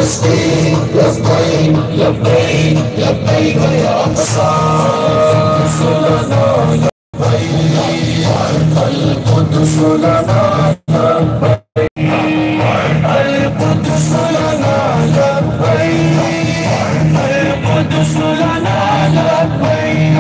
فلسطین لبیک لبیک لبیک یا قدس لنا لبیک القدس لنا لبیک القدس لنا لبیک القدس لنا لبیک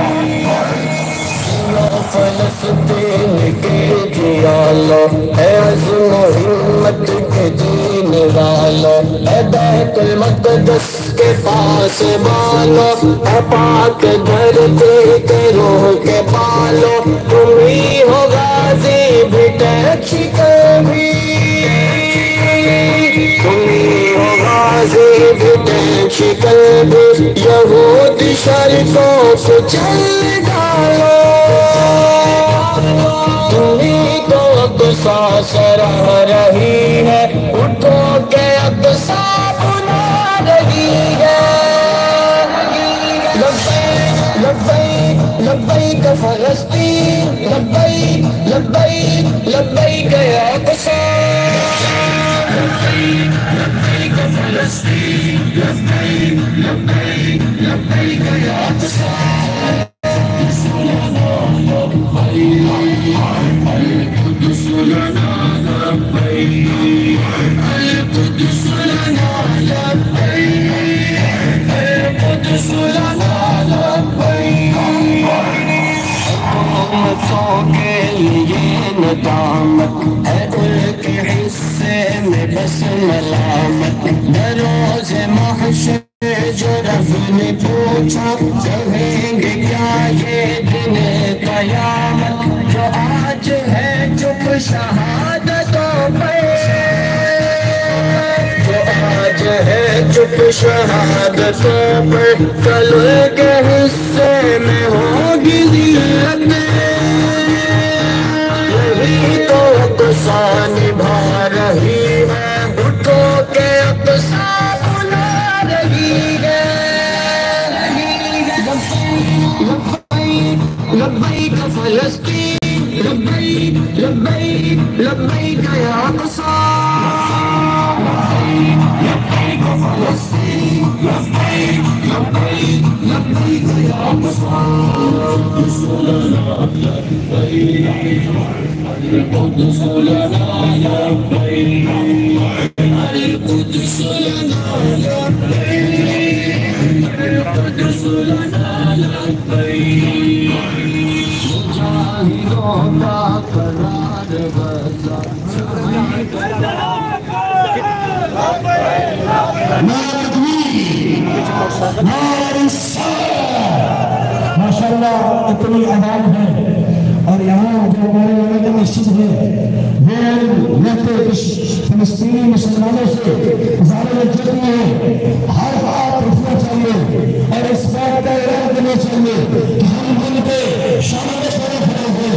فلسطین کے جیالو اے عزم و ہمت کے جینے والو اے بیت المقدس کے پاس بالو اے پاک دھرتی کے روح کے پالو تم ہی ہو غازی بھی ٹیکسی کے بھی تم ہی ہو غازی بھی ٹیکسی کے بھی یہود شرکوں کو چل ڈالو تمہیں تو اقصا سرہ رہی ہے اٹھو کہ اقصا بنا رہی ہے لبیک لبیک لبیک فلسطین لبیک لبیک لبیک یا اقصا لبیک لبیک فلسطین لبیک لبیک لبیک یا اقصا القدس لنا لبیک القدس لنا لبیک القدس لنا لبیک حکومتوں کے لیے ندامت ہے ان کے حصے میں بس ملامت بروز محشر جو رب نے پوچھا کہیں گے کیا یہ دن قیامت جو آج ہے چپ شہادتوں پہ جو آج ہے چپ شہادتوں پہ کل کے حصے میں ہوگی ذلتیں یہی تو اقصا نبھا رہی ہے اٹھو کہ اقصا بلا رہی ہے لبیک فلسطین لبیک لبیک لبیک یا اقصا لبیک فلسطین لبیک لبیک لبیک یا اقصا القدس لنا لبیک القدس لنا لبیک القدس لنا لبیک القدس لنا لبیک مجاہدوں کا قرار غزہ ماشاءاللہ اتنی آباد ہے اور یہاں جو ہمارے یہاں کی مسجد ہے وہ رہتے فلسطینی مسلمانوں سے زیادہ جڑی ہے ہر بات رکھنا چاہیے اور اس بات کا اعلان کرنا چاہیے کہ ہم ان کے شامل شرف ہیں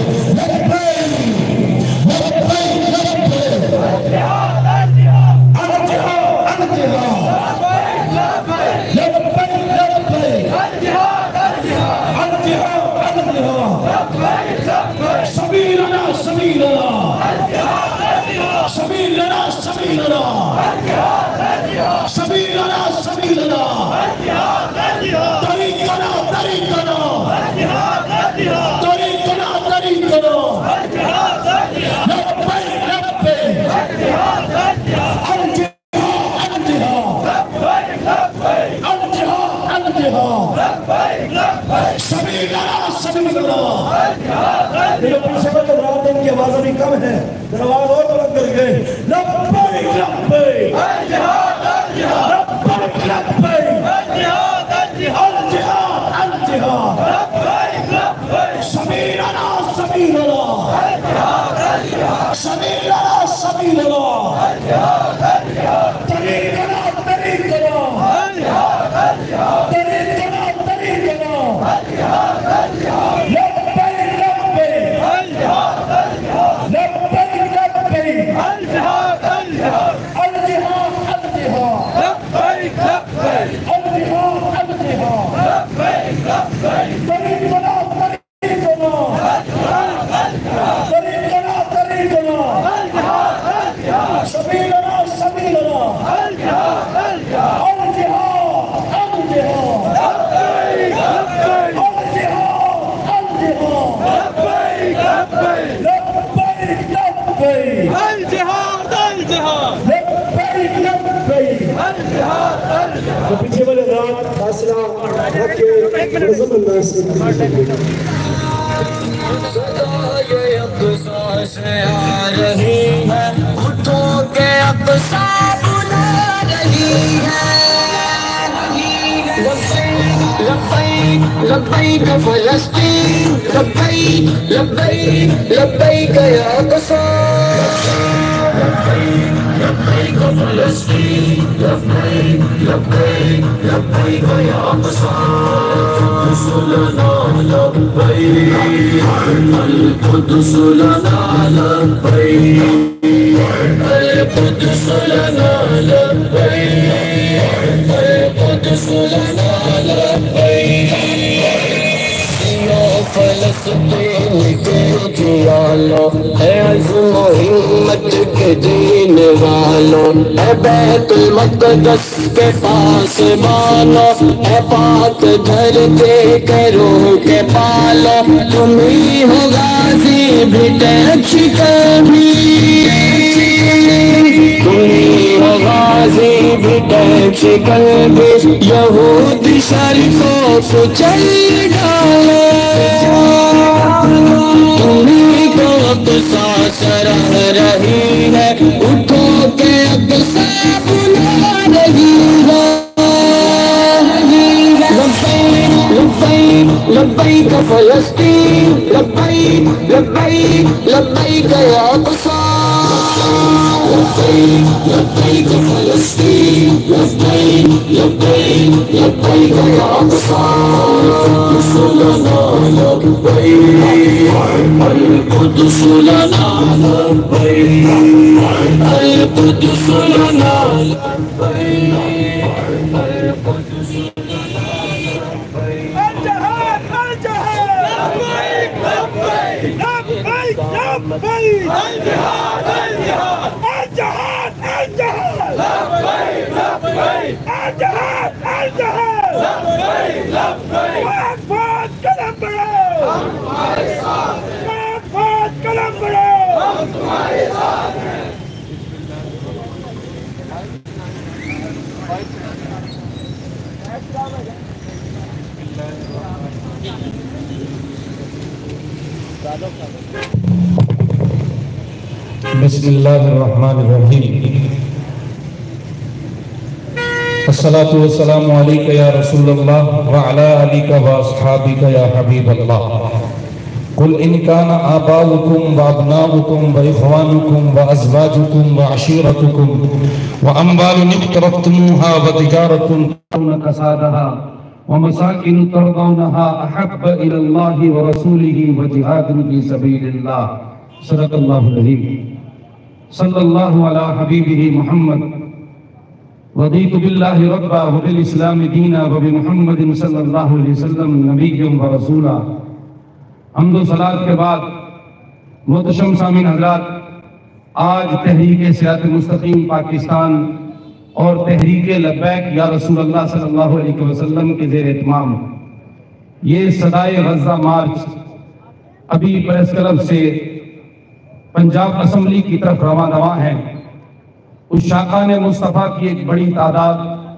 کی آواز ابھی کم ہے آواز اور بلند کر گئے لبیک لبیک الجہاد الجہاد لبیک لبیک الجہاد الجہاد الجہاد لبیک لبیک سبیل اللہ سبیل اللہ الجہاد الجہاد سبیل اللہ سبیل اللہ الجہاد الجہاد طریق اللہ طریق اللہ الجہاد الجہاد طریق اللہ طریق اللہ الجہاد الجہاد سبیل اللہ معظم الناس صدائے اقصا سے آ رہی ہے، اٹھوں کے اقصا بلا رہی ہے۔ لبیک لبیک فلسطین، لبیک لبیک لبیک یا اقصا، لبیک فلسطین، لبیک لبیک لبیک یا اقصا، القدس لنا لبیک، القدس لنا لبیک، القدس لنا لبیک، القدس لنا لبیک۔ یا فلسطین کے جیالو، اے عزم و ہمت کے دین والو، اے بیت المقدس کے پاس مانو، اے پاک دھرتے کے روح کے پالو، تم ہی ہو غازی بھی ٹیک شکن بھی، تم ہی ہو غازی بھی ٹیک شکن بھی، یہود شرکوں کو چل ڈالو، تمہیں کو اقصا سرہ رہی ہے، اٹھو کے اقصا بلا رہی ہے۔ لبیک لبیک فلسطین، لبیک لبیک لبیک یا اقصا، لبیک لبیک فلسطین، لبیک لبیک لبیک یا اقصا، القدس لنا لبیک، القدس لنا لبیک، القدس لنا لبیک، القدس الجهاد الجهاد الجهاد الجهاد لبيك لبيك الجهاد الجهاد لبيك لبيك وقفات كلامبرو وقفات كلامبرو بسم اللہ الرحمن الرحیم، الصلاة والسلام علیکہ یا رسول اللہ وعلا علیکہ واصحابکہ یا حبیب اللہ۔ قل ان کان آباؤکم وابناؤکم واخوانکم وازواجکم وعشیرتکم واموال اقترفتموها وتجارة تخشون کسادها ومساکن ترضونها احب الى اللہ ورسولہ وجہاد فی سبیل اللہ، صدق اللہ العظیم۔ صلی اللہ علی حبیبہ محمد، رضیت باللہ ربا وبالاسلام دینا وبمحمد صلی اللہ علیہ وسلم نبیا ورسولا۔ حمد و صلاۃ کے بعد محتشم سامعین حضرات، آج تحریک صراط مستقیم پاکستان اور تحریک لبیک یا رسول اللہ صلی اللہ علیہ وسلم کے زیر اہتمام یہ صدائے غزہ مارچ ابھی پریس کلب سے پنجاب اسمبلی کی طرف رواں ہے۔ اس شاخان مصطفیٰ کی ایک بڑی تعداد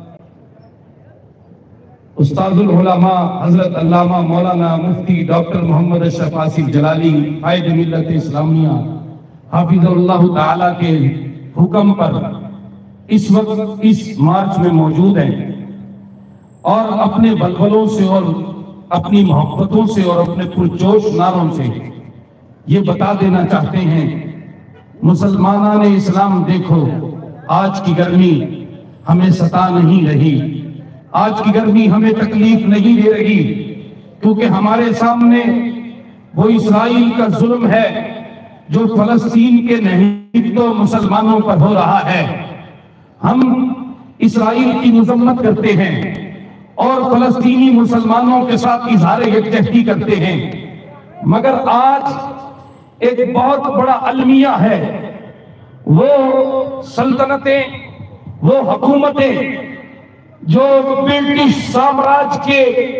استاد العلماء حضرت علامہ مولانا مفتی ڈاکٹر محمد اشرف آصف جلالی قائد ملت اسلامیہ حافظ اللہ تعالیٰ کے حکم پر اس وقت اس مارچ میں موجود ہیں، اور اپنے بلبلوں سے اور اپنی محبتوں سے اور اپنے پرجوش نعروں سے یہ بتا دینا چاہتے ہیں، مسلمانان اسلام دیکھو، آج کی گرمی ہمیں ستا نہیں رہی، آج کی گرمی ہمیں تکلیف نہیں دے رہی، کیونکہ ہمارے سامنے وہ اسرائیل کا ظلم ہے جو فلسطین کے نہیں تو مسلمانوں پر ہو رہا ہے۔ ہم اسرائیل کی مذمت کرتے ہیں اور فلسطینی مسلمانوں کے ساتھ اظہار یکجہتی کرتے ہیں، مگر آج ایک بہت بڑا المیہ ہے، وہ سلطنتیں، وہ حکومتیں جو برٹش سامراج کے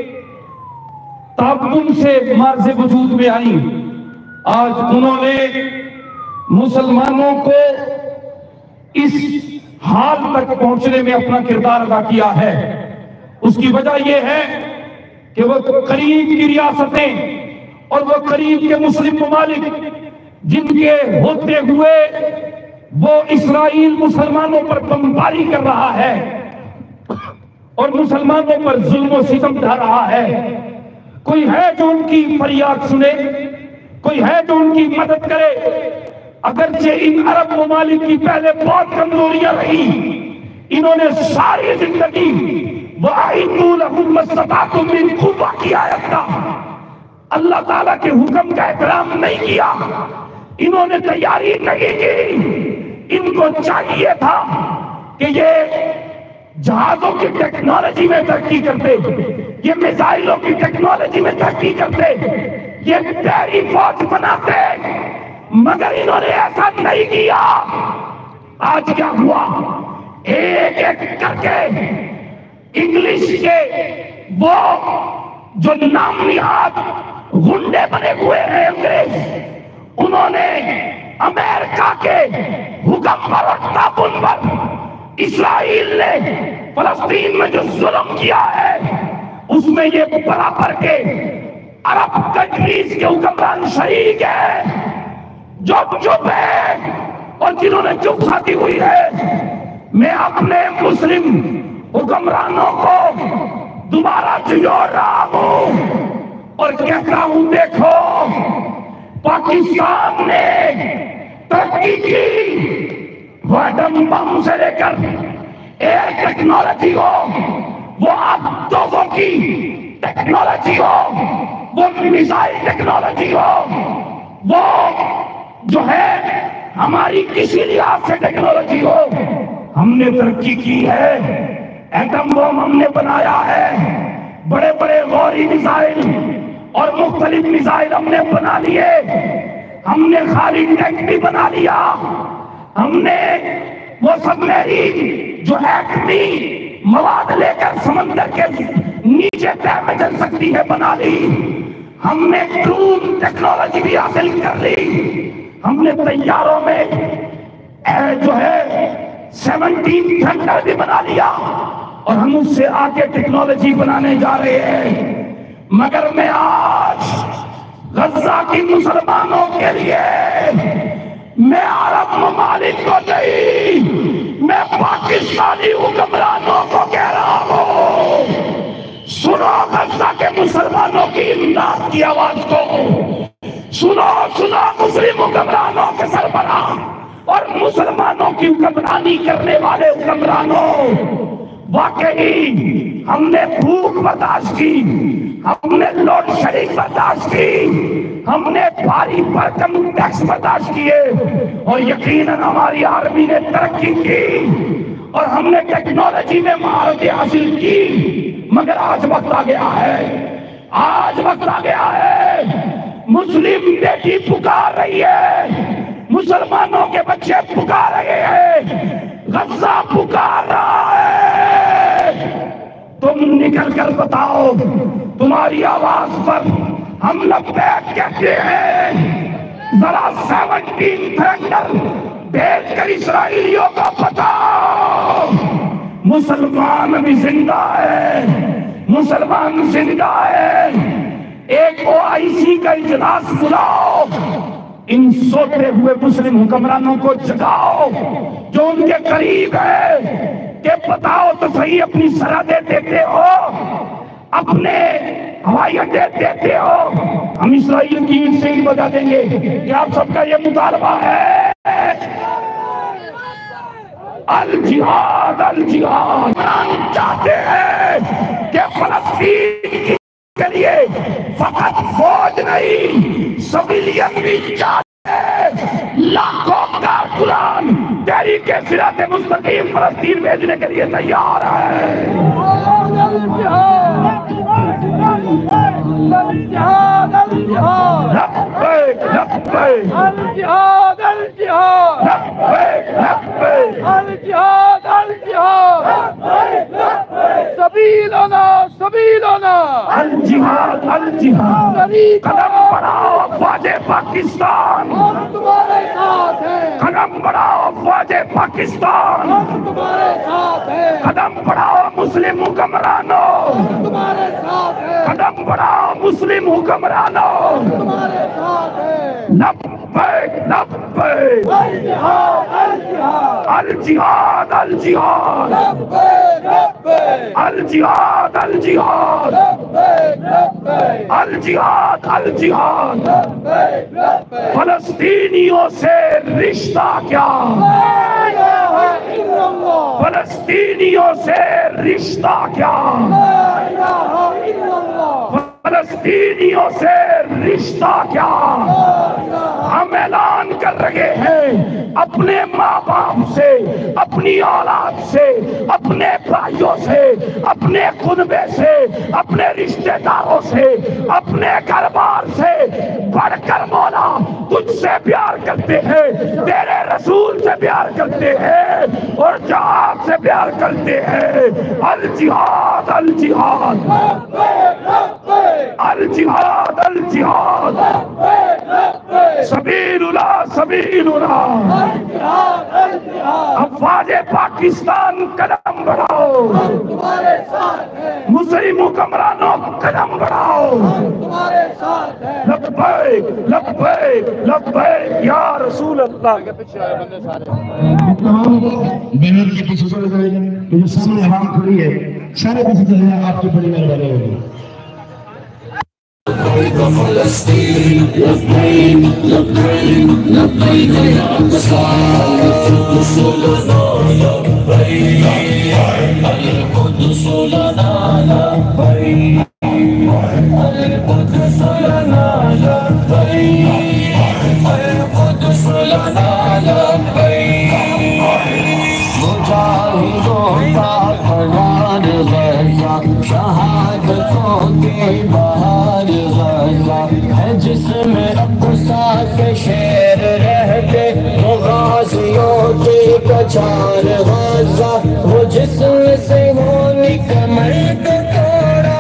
تعاون سے مارز وجود میں آئیں، آج انہوں نے مسلمانوں کو اس حال تک پہنچنے میں اپنا کردار ادا کیا ہے۔ اس کی وجہ یہ ہے کہ وہ قریب کی ریاستیں اور وہ قریب کے مسلم ممالک جن کے ہوتے ہوئے وہ اسرائیل مسلمانوں پر بمباری کر رہا ہے اور مسلمانوں پر ظلم و ستم ڈھا رہا ہے، کوئی ہے جو ان کی فریاد سنے، کوئی ہے جو ان کی مدد کرے؟ اگرچہ ان عرب ممالک کی پہلے بہت کمزوریاں رہی، انہوں نے ساری زندگی وَأَعِدُّوا لَهُم مَّا اسْتَطَعْتُم مِّن قُوَّةٍ کی آیت کا اللہ تعالیٰ کے حکم کا احترام نہیں کیا، انہوں نے تیاری نہیں کی۔ ان کو چاہیے تھا کہ یہ جہازوں کی ٹیکنالوجی میں ترقی کرتے، یہ میزائلوں کی ٹیکنالوجی میں ترقی کرتے، یہ بحری فوج بناتے، مگر انہوں نے ایسا نہیں کیا۔ آج کیا ہوا؟ ایک ایک کر کے انگلش کے وہ جو نام نہاد غنڈے بنے ہوئے ہیں انگریز، انہوں نے امریکہ کے حکم پر اور تعاون پر اسرائیل نے فلسطین میں جو ظلم کیا ہے اس میں یہ برابر کے عرب کنٹریز کے حکمران شریک ہے جو چپ ہے اور جنہوں نے چپ کھاتی ہوئی ہے۔ میں اپنے مسلم حکمرانوں کو دوبارہ جوڑ رہا ہوں اور کہتا ہوں دیکھو پاکستان نے ترقی کی، وہ ایٹم بم سے لے کر ایئر ٹیکنالوجی ہو، وہ آبدوزوں کی ٹیکنالوجی ہو، وہ میزائل ٹیکنالوجی ہو، وہ جو ہے ہماری کسی لحاظ سے ٹیکنالوجی ہو، ہم نے ترقی کی ہے۔ ایٹم بم ہم نے بنایا ہے، بڑے بڑے غوری میزائل اور مختلف میزائل ہم نے بنا لیے، ہم نے خالی ٹینک بھی بنا لیا، ہم نے وہ سب میری جو ایٹمی مواد لے کر سمندر کے نیچے تہ میں چل سکتی ہے بنا لی، ہم نے ڈرون ٹیکنالوجی بھی حاصل کر لی، ہم نے طیاروں میں جو ہے 17 تھنڈر بھی بنا لیا اور ہم اس سے آگے ٹیکنالوجی بنانے جا رہے ہیں۔ مگر میں آج غزہ کی مسلمانوں کے لیے میں عرب ممالک کو نہیں، میں پاکستانی حکمرانوں کو کہہ رہا ہوں، سنو غزہ کے مسلمانوں کی امداد کی آواز کو، سنو مسلم حکمرانوں کے سربراہ اور مسلمانوں کی حکمرانی کرنے والے حکمرانوں، واقعی ہم نے بھوک برداشت کی، ہم نے لوڈ شیڈنگ برداشت کی، ہم نے بھاری بھرکم ٹیکس برداشت کیے اور یقیناً ہماری آرمی نے ترقی کی اور ہم نے ٹیکنالوجی میں مہارتیں حاصل کی، مگر آج وقت آ گیا ہے، آج وقت آ گیا ہے، مسلم بیٹی پکار رہی ہے، مسلمانوں کے بچے پکار رہے ہیں، غزہ پکار رہا ہے، تم نکل کر بتاؤ، تمہاری آواز پر ہم لبیک کہتے ہیں، ذرا 17 تھنڈر بھیج کر اسرائیلیوں کا بتاؤ، مسلمان بھی زندہ ہے، مسلمان زندہ ہے، ایک OIC کا اجلاس بلاؤ، ان سوتے ہوئے مسلم حکمرانوں کو جگاؤ جو ان کے قریب ہے کہ بتاؤ تو صحیح، اپنی سرحدیں دیتے ہو، اپنے ہوائی اڈے دیتے ہو، ہم اسرائیل کی اینٹ سے اینٹ بجا دیں گے کہ آپ سب کا یہ مطالبہ ہے، الجہاد الجہاد، ہم چاہتے ہیں کہ فلسطین کے لیے فقط فوج نہیں، سویلین بھی چاہتے ہیں، لاکھوں کارکنان تحریک صراط مستقیم فلسطین بھیجنے کے لیے تیار ہے۔ الجہاد الجہاد لبیک لبیک الجہاد الجہاد لبیک لبیک الجہاد الجہاد سبیلنا سبیلنا الجہاد الجہاد، قدم بڑھاؤ افواج پاکستان، ہم تمہارے ساتھ ہیں، قدم بڑھاؤ افواج پاکستان، ہم تمہارے ساتھ ہیں، قدم بڑھاؤ مسلم حکمرانوں، ہم تمہارے ساتھ ہیں، قدم قدم بڑھاؤ مسلم حکمرانوں، تمہارے ساتھ ہے، لبیک لبیک، الجہاد الجہاد، الجہاد الجہاد، لبیک لبیک، الجہاد الجہاد، لبیک لبیک، الجہاد الجہاد، لبیک لبیک، فلسطینیوں سے رشتہ کیا، لا الہ الا اللہ، فلسطینیوں سے رشتہ کیا، لا الہ الا اللہ، فلسطینیوں سے رشتہ کیا، ہم اعلان کر رہے ہیں اپنے ماں باپ سے، اپنی اولاد سے، اپنے بھائیوں سے، اپنے خطبے سے، اپنے رشتہ داروں سے، اپنے گھر بار سے بڑھ کر مولا تجھ سے پیار کرتے ہیں، تیرے رسول سے پیار کرتے ہیں اور جہاد سے پیار کرتے ہیں۔ الجہاد الجہاد، الجہاد الجہاد، سبیلنا سبیلنا، افواج پاکستان قدم بڑھاؤ، تمہارے ساتھ ہے، مسلم حکمرانوں قدم بڑھاؤ، تمہارے ساتھ ہے، لبیک لبیک لبیک یا رسول اللہ۔ تمام بینر کے پیچھے چلے جائیں گے، جو سامنے عوام کھڑی ہے سارے پیچھے چلے جائیں، آپ کی بڑی مہربانی ہوگی۔ فلسطین لبیک لبیک لبیک یا اقصی، القدس لنا لبیک، القدس لنا لبیک، القدس لنا لبیک، القدس لنا لبیک۔ مجاہدوں کا پروار غزہ، شہادتوں کے بہار غزہ ہے، جس میں اقصی کے شیر رہتے، وہ غازیوں کی کچار غزہ، وہ جسم سے ہونی کمر کو توڑا،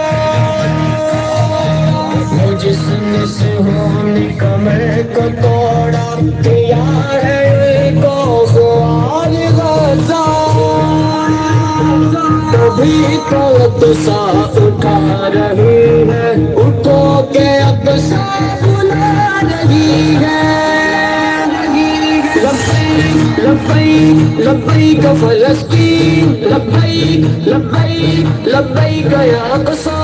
وہ جسم سے ہونی کمر کو توڑا، کیا ہے ان کو خوار غزہ، تبھی تو اقصی اٹھا رہی ہے، اٹھو کہ اقصی بلا رہی ہے۔ لبیک لبیک لبیک فلسطین، لبیک لبیک لبیک یا اقصی،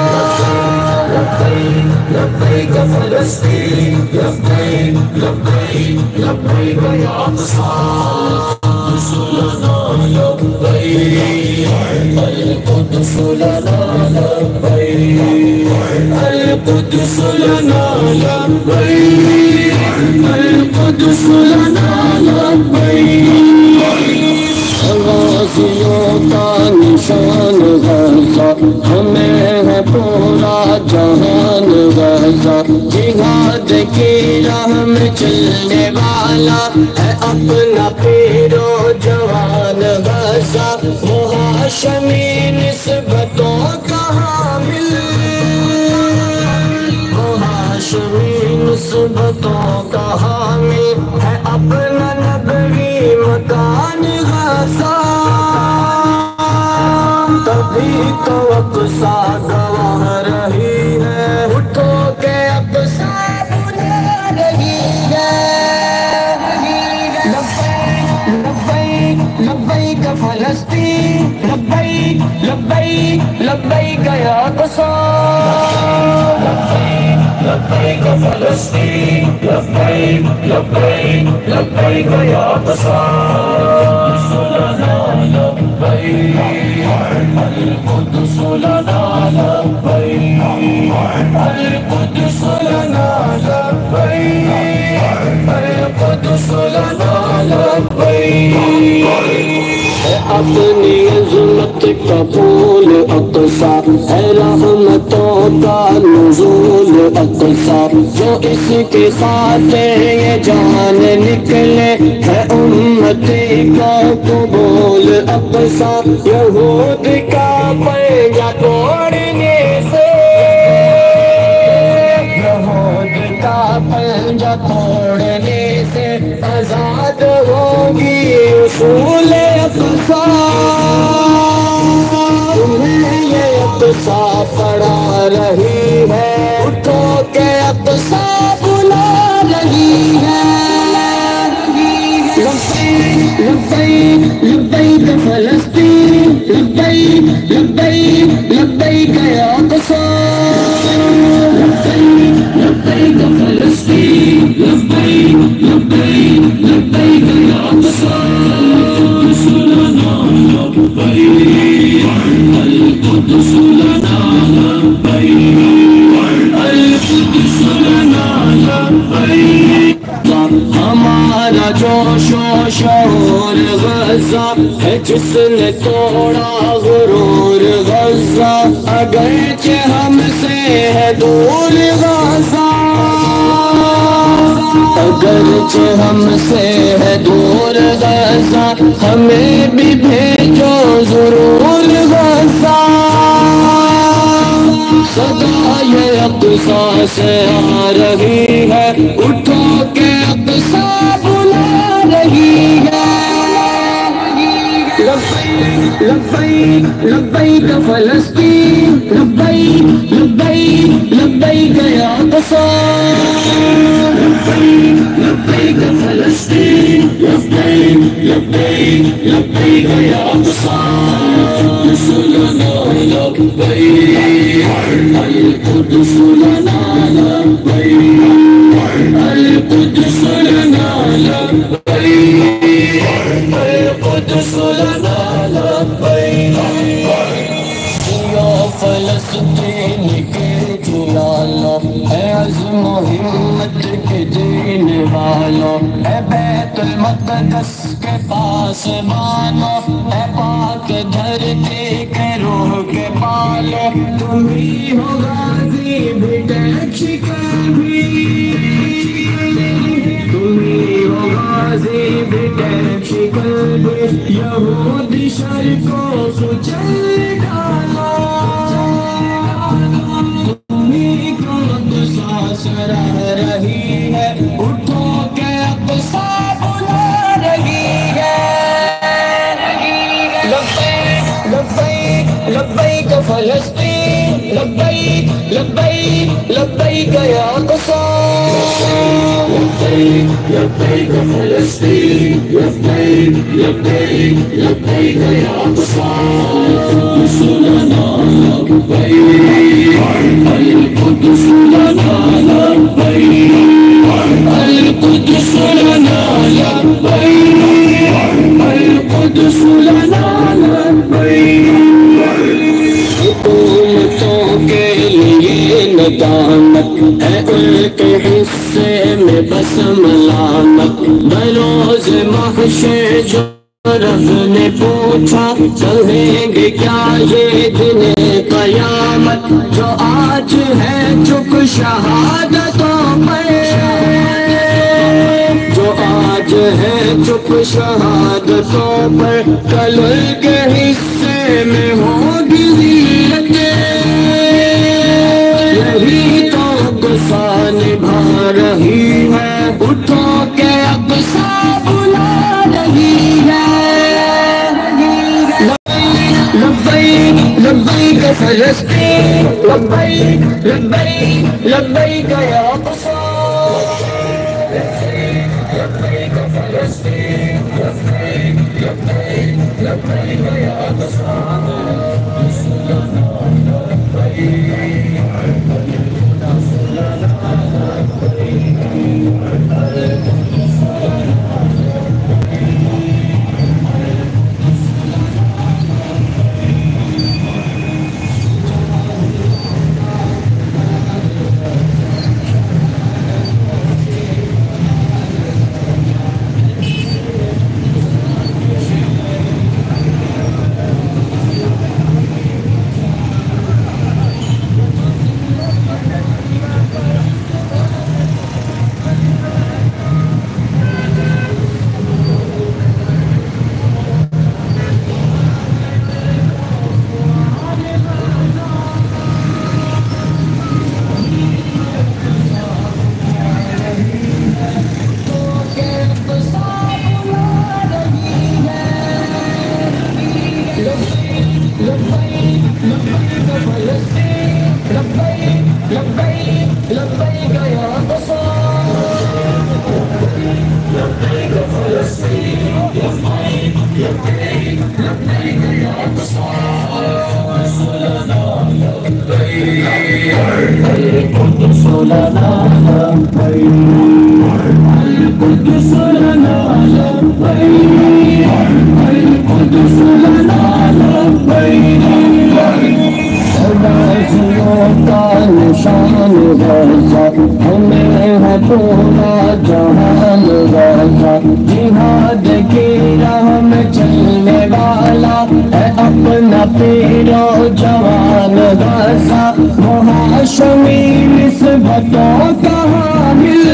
لبیک لبیک فلسطین، لبیک لبیک لبیک یا اقصی، القدس لنا لبیک، القدس لنا لبیک، القدس لنا لبیک، القدس لنا لبیک۔ غازیوں کا نشان غزہ، ہمیں ہے پورا جہان غزہ، جہاد کی راہ میں چلنے والا ہے اپنا پیر و جوان غزہ، وہ ہاشمی نسبتوں کا حامل، وہ ہاشمی نسبتوں کا حامل ہے، اپنا نبوی مکان غزہ، تبھی تو اقصی گواہ رہی ہے، اٹھو کہ اقصی بلا رہی ہے۔ لبیک لبیک فلسطین، لبیک لبیک لبیک یا اقصی، لبیک فلسطین، لبیک لبیک لبیک یا اقصی، القدس لنا لبیک، القدس لنا لبیک، القدس لنا لبیک، القدس لنا لبیک۔ اپنی عظمت کا پھول اقصی، ہے رحمتوں کا نزول اقصی، جو اس کی خاطر یہ جان نکلے ہے امتی کا قبول اقصی، یہود کا پنجہ توڑنے سے، یہود کا پنجہ توڑنے سے آزاد ہوگی اصول اقصی، تمہیں یہ اقصا پڑا رہی ہے، اٹھو کہ اقصا بلا رہی ہے۔ لبیک لبیک لبیک فلسطین، لبیک لبیک لبیک یا اقصا، لبیک لبیک فلسطین، لبیک لبیک لبیک یا اقصا، القدس لنا لبیک، القدس لنا لبیک، القدس لنا لبیک۔ ہمارا جوش و شعور غزہ ہے، جس نے توڑا غرور غزہ، اگرچہ ہم سے ہے دور غزہ، اگرچہ ہم سے ہے دور غزہ، ہمیں بھی بھیجو ضرور غزہ۔ صدا یہ اقصا سے آ رہی ہے، اٹھو کہ اقصا بلا رہی ہے۔ لبیک لبیک لبیک فلسطین، لبیک لبیک لبیک یا اقصا، لبیک لبیک فلسطین، لبیک لبیک لبیک یا اقصا، القدس لنا لبیک، القدس لنا لبیک، القدس لنا لبیک، القدس لنا لبیک۔ جیو فلسطین کے جیالو، اے عزم و ہمت کے جینے والو، اے بیت المقدس کے پاس مانو، اے پاک دھرتی کے روح کے پالو، تم ہی ہو غازی بھی ٹیک شکن بھی، تم ہی ہو غازی بھی ٹیک شکن بھی، یہود شر کو کچل ڈالو، تمہیں کو اقصا سرہ رہی ہے، اٹھو کہ اقصا بلا رہی ہے۔ لبیک لبیک لبیک فلسطین، لبیک لبیک لبیک یا اقصا، لبیک لبیک فلسطین، لبیک لبیک لبیک یا اقصا، القدس لنا لبیک، القدس لنا لبیک، القدس لنا لبیک، القدس لنا لبیک۔ حکومتوں کے لیے ندامت ہے، ان کے حصے میں بس ملامت، بروز محشر جو رب نے پوچھا، چلیں گے کیا یہ دن قیامت، جو آج ہے چپ شہادتوں پر، جو آج ہے چپ شہادتوں پر، کل ان کے حصے میں ہوگی ذلتیں، یہی تو اقصا نبھا رہی ہے، اٹھو کہ اقصا بلا رہی ہے۔ لبیک لبیک فلسطین، لبیک لبیک لبیک یا اقصا، لبیک فلسطین، لبیک لبیک لبیک یا اقصا، لنا لبيك القدس لنا لبيك القدس لنا لبيك غازیوں کا نشان غزہ ہمیں ہے پورا جہان غزہ جہاد کی راہ میں چلنے والا ہے اپنا پیرو جوان غزہ وہ ہاشمی نسبتوں کا حامل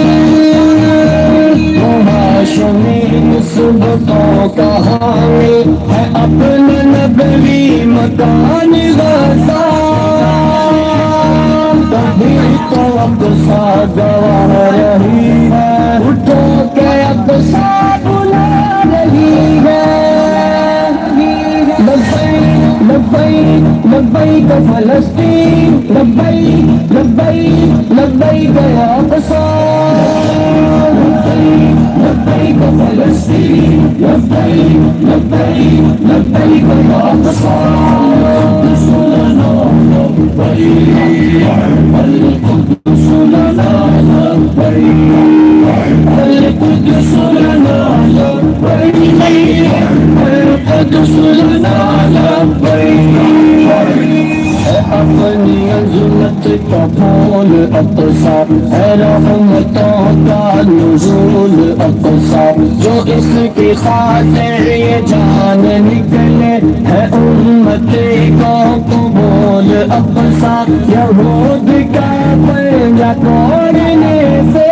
وہ ہاشمی نسبتوں کا حامل ہے اپنا نبوی مکان غزہ تبھی تو اقصی گواہ رہی ہے اٹھو کہ اقصی بلا رہی ہے لبیک لبیک لبیک فلسطین لبیک لبیک لبیک یا اقصی لبیک فلسطین لبیک لبیک لبیک یا اقصی القدس لنا لبیک القدس لنا لبیک القدس لنا لبیک القدس لنا لبیک اپنی عظمت کا پھول اقصی ہے رحمتوں کا نزول اقصی جو اس کی خاطر یہ جان نکلے ہے امت کو قبول اقصی یہود کا پنجہ توڑنے سے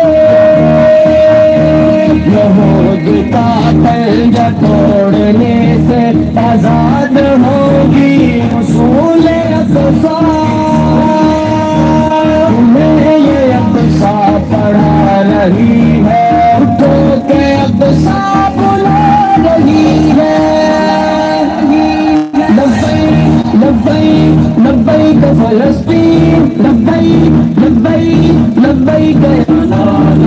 یہود کا پنجہ توڑنے سے آزاد ہوگی اصول اقصی تمہیں یہ اقصی پڑھا رہی ہے اٹھو کہ اقصی بلا رہی ہے لبیک لبیک لبیک فلسطین لبیک لبیک لبیک لنا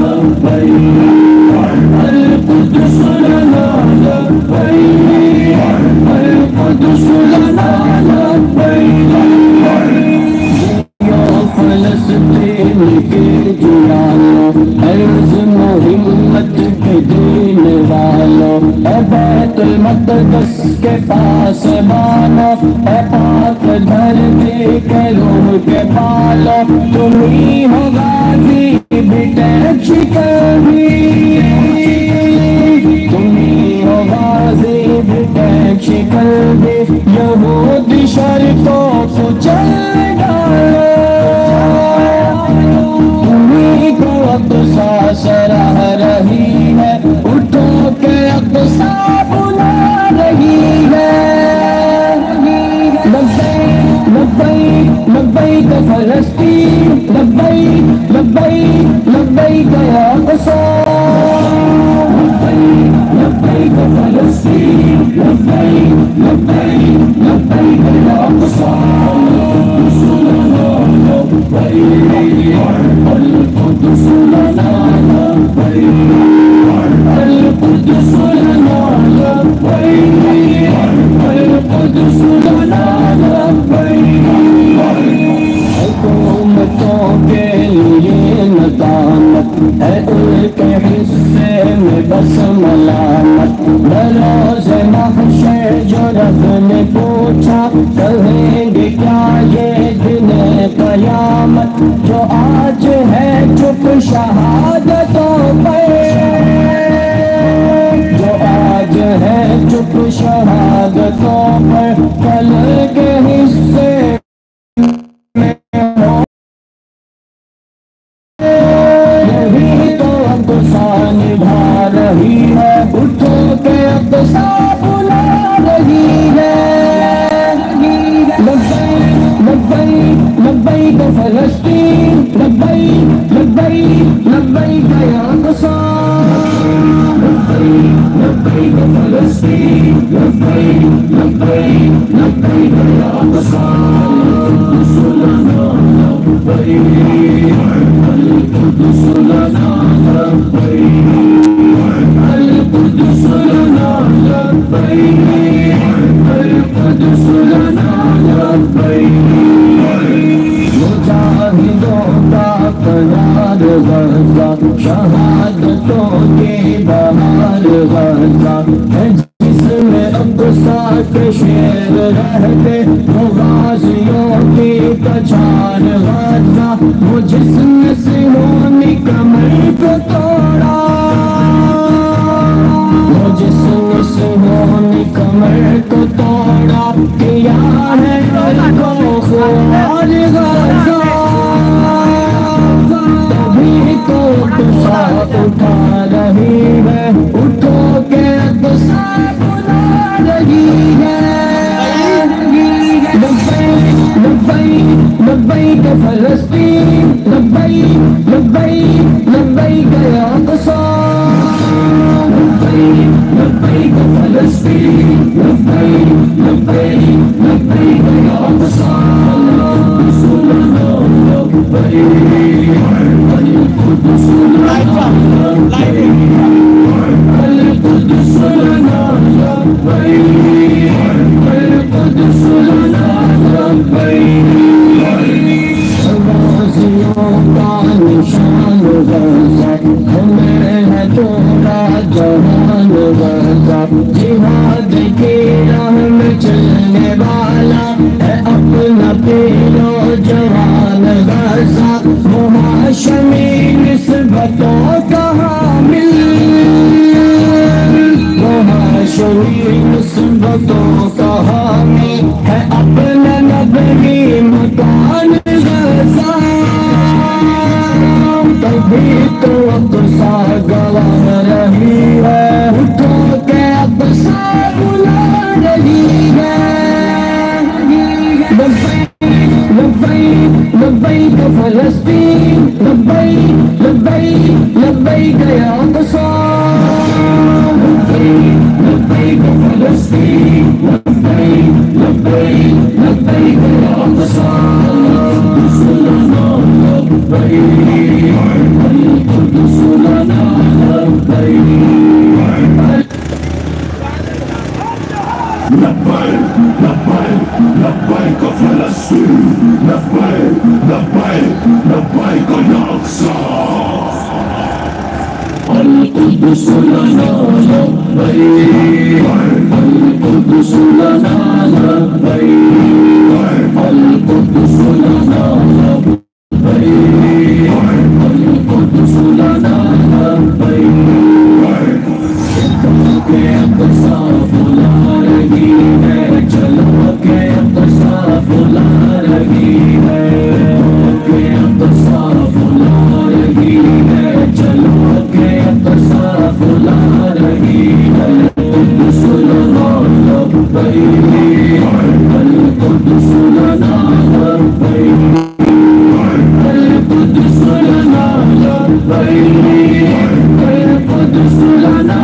لبیک القدس لنا لبیک القدس لنا لبیک فلسطین کے جوانوں اے عزم و ہمت کے دین والوں اے بیت المقدس کے پاس بانو اے پاک دھرتی کے روح کے پالو تم ہی ہو غازی بیٹے شکر بھی تم ہی ہو غازی بیٹے شکر بھی یہود شرطوں کو چل ڈالو اقصی سراہ رہی ہے اٹھو کہ اقصی بلا رہی ہے لبیک لبیک لبیک فلسطین لبیک لبیک لبیک یا اقصی لبیک فلسطین لبیک لبیک لبیک یا اقصی القدس لنا لبیک القدس لنا لبیک القدس لنا لبیک القدس لنا لبیک حکومتوں کے لیے ندامت ہے ان کے حصے میں بس ملامت بروز محشر جو رب نے پوچھا کہیں گے کیا یہ دن قیامت جو آج ہے چپ شہادتوں پر جو آج ہے چپ شہادتوں پر کل کے حصے یہی تو اقصی نبھا رہی ہے اٹھو کہ اقصی بلا رہی ہے لبیک لبیک لبیک فلسطین لبیک لبیک لبیک یا اقصی لبیک لبیک فلسطین لبیک لبیک لبیک یا اقصی القدس لنا لبیک القدس لنا لبیک القدس لنا لبیک القدس لنا لبیک مجاہدوں کا باتوں کی بہار غزہ ہے جس میں اقصا کے شیر رہتے وہ غازیوں کی پہچان غزہ وہ جس نے سنونی کمر کو توڑا وہ جس نے سنونی کمر کو توڑا کیا ہے دل کو خوار غزہ تبھی تو اقصا اٹھا رہی ہے اٹھو کے اقصا بلا رہی ہے لبیک لبیک فلسطین لبیک لبیک لبیک یا اقصا لبیک لبیک فلسطین لبیک لبیک لبیک یا اقصا القدس لنا القدس لنا القدس لنا غازیوں کا نشان غزہ ہمیں ہے پورا جہان غزہ جہاد کی راہ میں چلنے والا ہے اپنا پیرو جوان غزہ وہ ہاشمی نسبتوں کا حامل وہ ہاشمی نسبتوں کا حامل ہے اپنا نبوی مکان غزہ تبھی تو اقصا گواہ رہی ہے اٹھو کے اقصا بلا رہی ہے لبیک لبیک فلسطین لبیک لبیک لبیک یا اقصا لبیک لبیک فلسطین لبیک لبیک لبیک یا اقصا القدس لنا لبیک القدس لنا لبیک لبيك لبيك فلسطين لبيك لبيك لبيك يا أقصى القدس لنا لبيك القدس لنا لبيك القدس لنا لبيك القدس لنا لبيك کے اقصا بلا رہی ہے چلو کے اقصا بلا رہی ہے کے اقصا بلا رہی ہے چلو کے اقصا بلا رہی ہے القدس لنا لبیک القدس لنا لبیک القدس لنا لبیک القدس لنا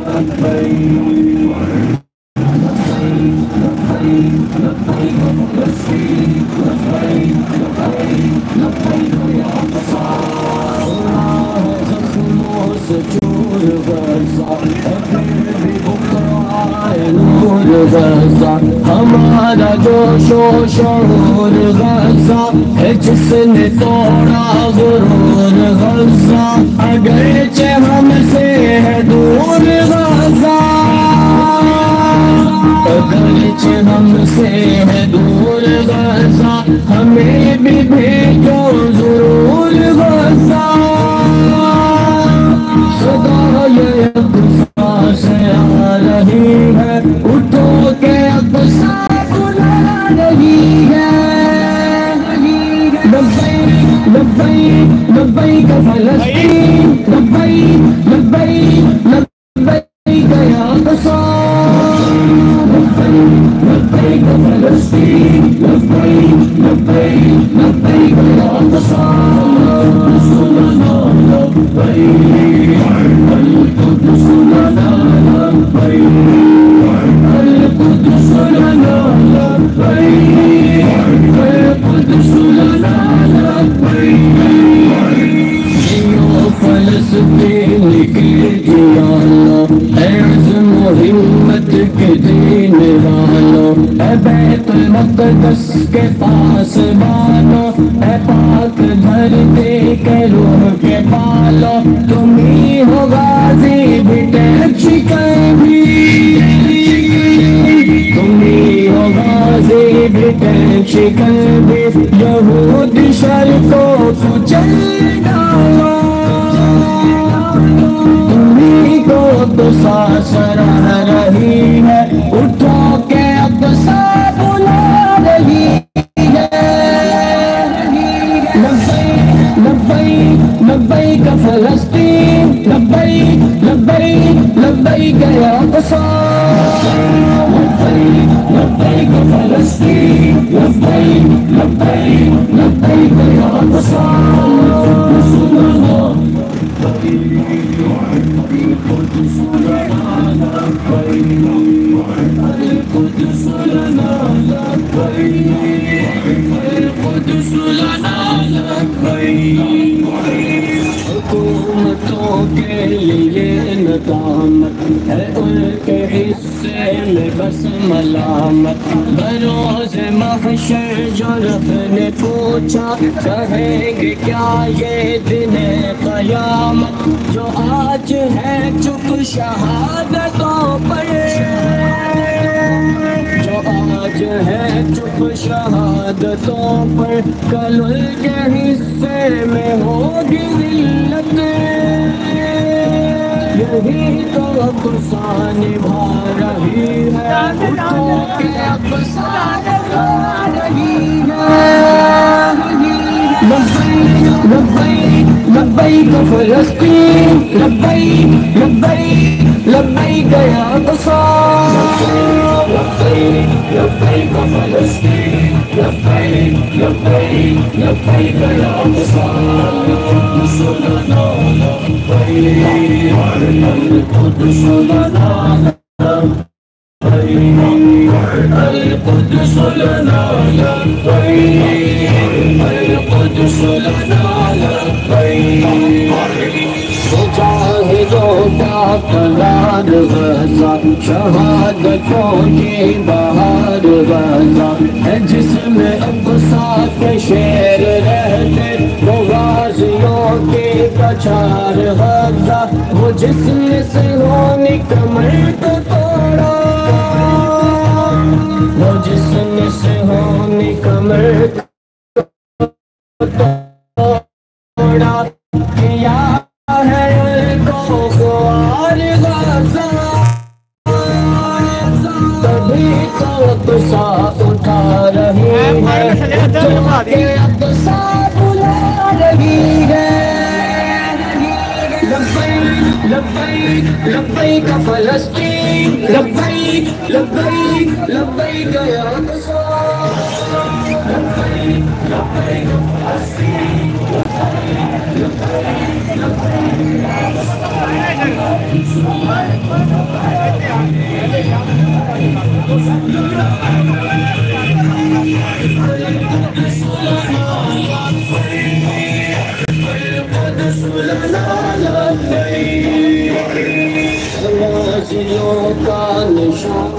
ہمارا جوش و شعور غزہ ہے جس نے توڑا غرور غزہ اگرچہ ہم سے ہے دور غزہ اگرچہ ہم سے ہے دور غزہ ہمیں بھی بھیجو ضرور غزہ صدا یہ اقصا سے آ رہی ہے اٹھو کے اقصا بلا رہی ہے لبیک لبیک لبیک فلسطین لبیک لبیک لبیک یا اقصا لبیک لبیک فلسطین لبیک لبیک لبیک یا اقصا القدس لنا لبیک القدس لنا لبیک القدس لنا لبیک القدس لنا لبیک فلسطین کے جیالو اے عزم و ہمت کے دین والو اے بیت مقدس کے پاس بانو، اے پاک دھرتی کے روح کے پالو، تم ہی ہو غازی بھی ٹیکچیکل بھی، تم ہی ہو غازی بھی ٹیکچیکل بھی، یہود شر کو کچل ڈالو، تمہیں کو تو سانس رہ رہی ہے، اٹھو کے اب سا بلا رہی ہے، لبیک لبیک لبیک فلسطین، لبیک لبیک لبیک یا اقصی، لبیک لبیک فلسطین، لبیک لبیک لبیک یا اقصی، رسول اللہ القدس لنا لبیک، القدس لنا لبیک، القدس لنا لبیک، حکومتوں کے لیے ندامت ہے، ان کے حصے میں بس ملامت، بروز محشر جو رب نے پوچھا، کہیں گے کیا یہ دن قیامت، جو آج ہے چپ شہادتوں پر، جو آج ہے چپ شہادتوں پر، کل ان کے حصے میں ہوگی ذلت، یہی تو اقصی نبھا رہی ہے، اٹھو کے اقصی نبھا رہی ہے، لبیک لبیک لبیک فلسطین، لبیک لبیک لبیک یا اقصی، لبیک لبیک فلسطین، لبیک لبیک لبیک یا اقصی، القدس لنا لبیک، القدس لنا لبیک، القدس لنا لبیک، القدس لنا لبیک، مجاہدوں کا قرار غزہ، شہادتوں کی بہار غزہ ہے، جس میں اقصی کے شیر رہتے، وہ غازیوں کی کچھار غزہ، وہ جس نے سہونی کمر کو توڑا، وہ جس نے سہونی کمر کو توڑا، کیا ہے ان کو خوار غزہ، تبھی تو اقصی اٹھا رہی ہے، جو کہ اقصی بلا رہی ہے، لبیک لبیک لبیک فلسطین، لبیک لبیک لبیک یا اقصی، لبیک لبیک فلسطین، غازیوں کا نشان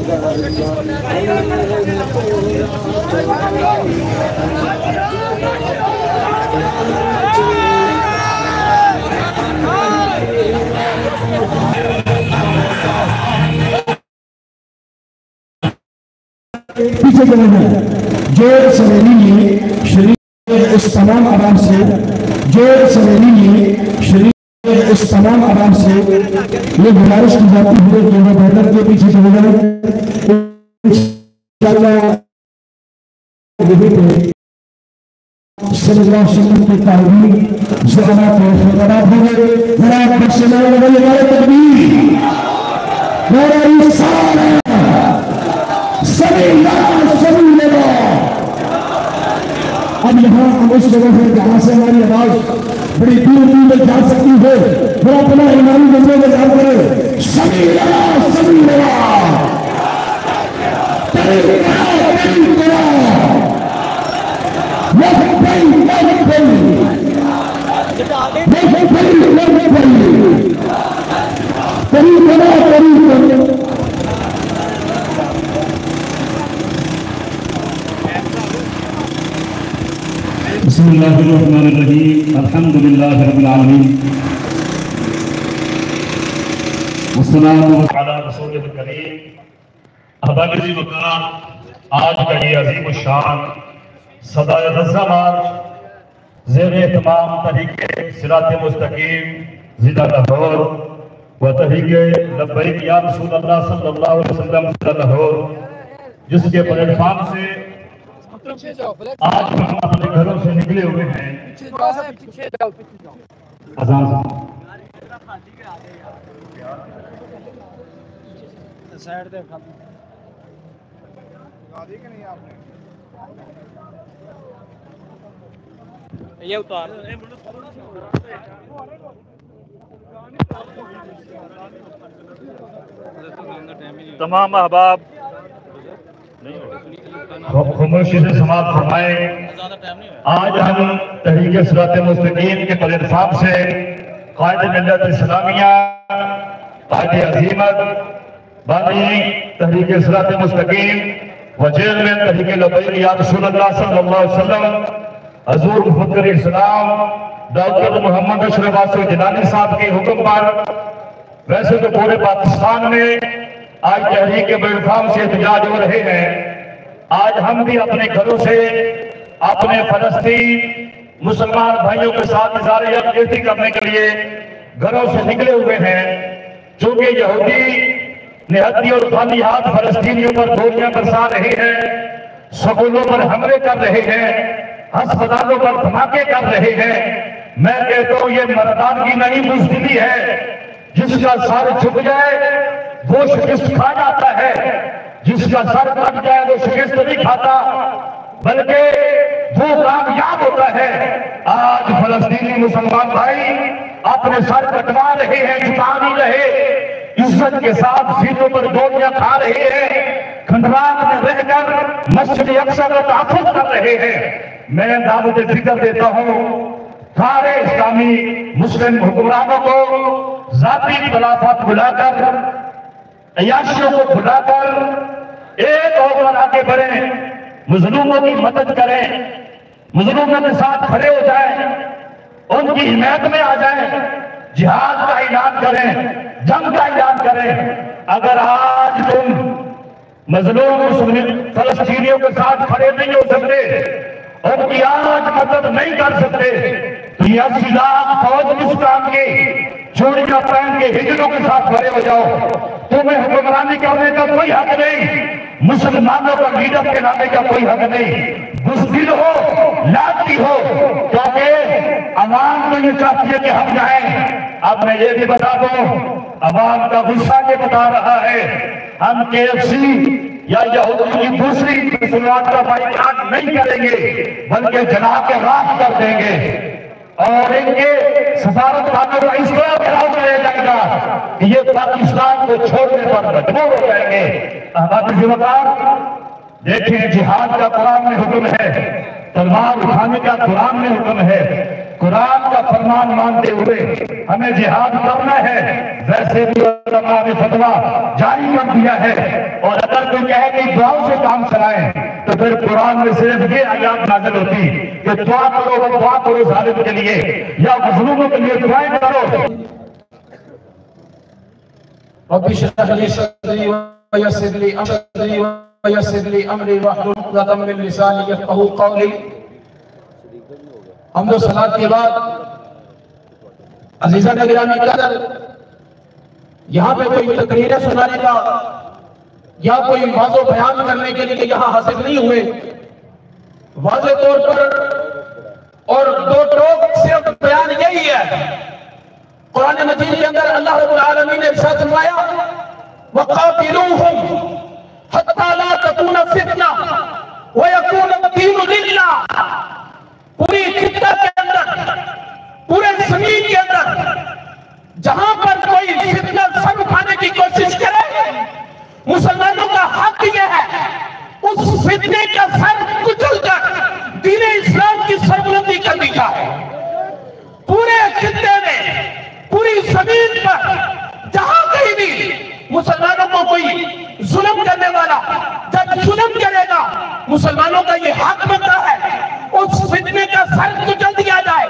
پیچھے چلے جائیں، جوڑ سمیلی شریف اس تمام آرام سے، جوڑ سمیلی شریف اس تمام آرام سے، یہ گزارش کی جاتی ہے کہ وہ بیٹر کے پیچھے چلے جائیں، انشاءاللہ یہی پہ صلی اللہ علیہ وسلم کے تعلیم زعما کو خطرات ہوئے، جناب بخشنا ولی والے تکبیر، میرا انسان ہے سبھی لوگ، اب یہاں ہم اس جگہ ہے جہاں سے ہماری آواز بڑی دور دور تک جا سکتی ہے، بڑا اپنا ایمانی جملے میں جان کرے، سبھی لوگ الرحیم الحمد للہ رب العالمین والسلام علی رسول الکریم۔ احباب عزیز وکرام، آج کا یہ عظیم الشان صدائے غزہ مارچ زیر اہتمام تحریک صراط مستقیم ضلع لاہور و تحریک لبیک یا رسول اللہ صلی اللہ علیہ وسلم ضلع لاہور، جس کے پلیٹ فارم سے آج ہم اپنے گھروں سے نکلے ہوئے ہیں، اذان یہ اتار تمام احباب خاموشی سے سماعت فرمائیں۔ آج ہم تحریک صراط مستقیم کے پلیٹ فارم سے قائد ملت اسلامیہ، قائد عظیمت بانی تحریک صراط مستقیم و چیئرمین تحریک لبیک یا رسول اللہ صلی اللہ علیہ وسلم حضور مفکر اسلام ڈاکٹر محمد اشرف آصف جیلانی صاحب کے حکم پر ویسے تو پورے پاکستان میں آج تحریک کے پلیٹ فارم سے احتجاج ہو رہے ہیں، آج ہم بھی اپنے گھروں سے اپنے فلسطین مسلمان بھائیوں کے ساتھ اظہار یکجہتی کرنے کے لیے گھروں سے نکلے ہوئے ہیں، چونکہ یہودی نہتی اور خالی ہاتھ فلسطینیوں پر گولیاں برسا رہے ہیں، سکولوں پر حملے کر رہے ہیں، ہسپتالوں پر دھماکے کر رہے ہیں۔ میں کہتا ہوں یہ مردانگی نہیں، بزدلی ہے۔ جس کا سر جھک جائے وہ شکست کھا جاتا ہے، جس کا سر کٹ جائے وہ شکست نہیں کھاتا بلکہ وہ کامیاب ہوتا ہے۔ آج فلسطینی مسلمان بھائی اپنے سر کٹوا رہے ہیں، جھکا نہیں رہے، عزت کے ساتھ سینوں پر گولیاں کھا رہے ہیں، کھنڈرات میں رہ کر مسجد اقصی کا تحفظ کر رہے ہیں۔ میں دعوت فکر دیتا ہوں سارے اسلامی مسلم حکمرانوں کو ذاتی اختلافات بھلا کر، عیاشیوں کو بھلا کر ایک ہو کر آگے بڑھیں، مظلوموں کی مدد کریں، مظلوموں کے ساتھ کھڑے ہو جائیں، ان کی حمایت میں آ جائیں، جہاد کا اعلان کریں، جنگ کا اعلان کریں۔ اگر آج تم مظلوم فلسطینیوں کے ساتھ کھڑے نہیں ہو سکتے، ان کی آج مدد نہیں کر سکتے، تو یہ 80 لاکھ فوج اس کام کی چوڑیاں پہن کے ہجروں کے ساتھ کھڑے ہو جاؤ۔ تمہیں حکمرانی کرنے کا کوئی حق نہیں، مسلمانوں کا لیڈر کے نامے کا کوئی حق نہیں۔ بزدل ہو، لاتی ہو، کیونکہ عوام تو یہ چاہتی ہے کہ ہم جائیں۔ اب میں یہ بھی بتا دوں، عوام کا غصہ یہ بتا رہا ہے ہم KFC یا یہودی کی دوسری مصنوعات کا بائیکاٹ نہیں کریں گے بلکہ جناب کے راہ کر دیں گے، اور ان کے سفارت خانوں کا اس طرح گھیراؤ کیا جائے گا کہ یہ پاکستان کو چھوڑنے پر مجبور ہو جائیں گے۔ احباب وکرام، دیکھیں جہاد کا قرآن میں حکم ہے، تلوار اٹھانے کا قرآن میں حکم ہے، قرآن کا فرمان مانتے ہوئے ہمیں جہاد کرنا ہے۔ ویسے بھی علماء نے فتویٰ جاری کر دیا ہے، اور اگر کوئی کہے کہ دعاؤں سے کام چلائیں تو پھر قرآن میں صرف یہ آیات نازل ہوتی کہ دعا کرو ظالم کے لیے یا مظلوموں کے لیے دعائیں کرو۔ رب اشرح لي صدري ويسر لي امري ويسر لي امري واحلل عقدة من لساني يفقهوا قولي۔ حمد و صلاۃ کے بعد عزیزان گرامی قدر، یہاں پہ کوئی تقریریں سنانے کا یا کوئی واضح بیان کرنے کے لیے یہاں حاضر نہیں ہوئے، واضح طور پر اور دو ٹوک صرف بیان یہی ہے۔ قرآن مجید کے اندر اللہ رب العالمین نے ارشاد فرمایا وَقَاتِلُوهُمْ حَتَّى لَا تَكُونَ فِتْنَةٌ وَيَكُونَ الدِّينُ لِلَّهِ۔ پوری خطہ کے اندر، پورے زمین کے اندر جہاں پر کوئی فتنہ سر اٹھانے کی کوشش کرے، مسلمانوں کا حق یہ ہے اس فتنے کا سر کچل کر دین اسلام کی سربلندی کرنی چاہے۔ پورے خطے میں، پوری زمین پر جہاں کہیں بھی مسلمانوں کو کوئی ظلم کرنے والا جب ظلم کرے گا، مسلمانوں کا یہ حق بنتا ہے اس فتنے کا سر کچل دیا جائے۔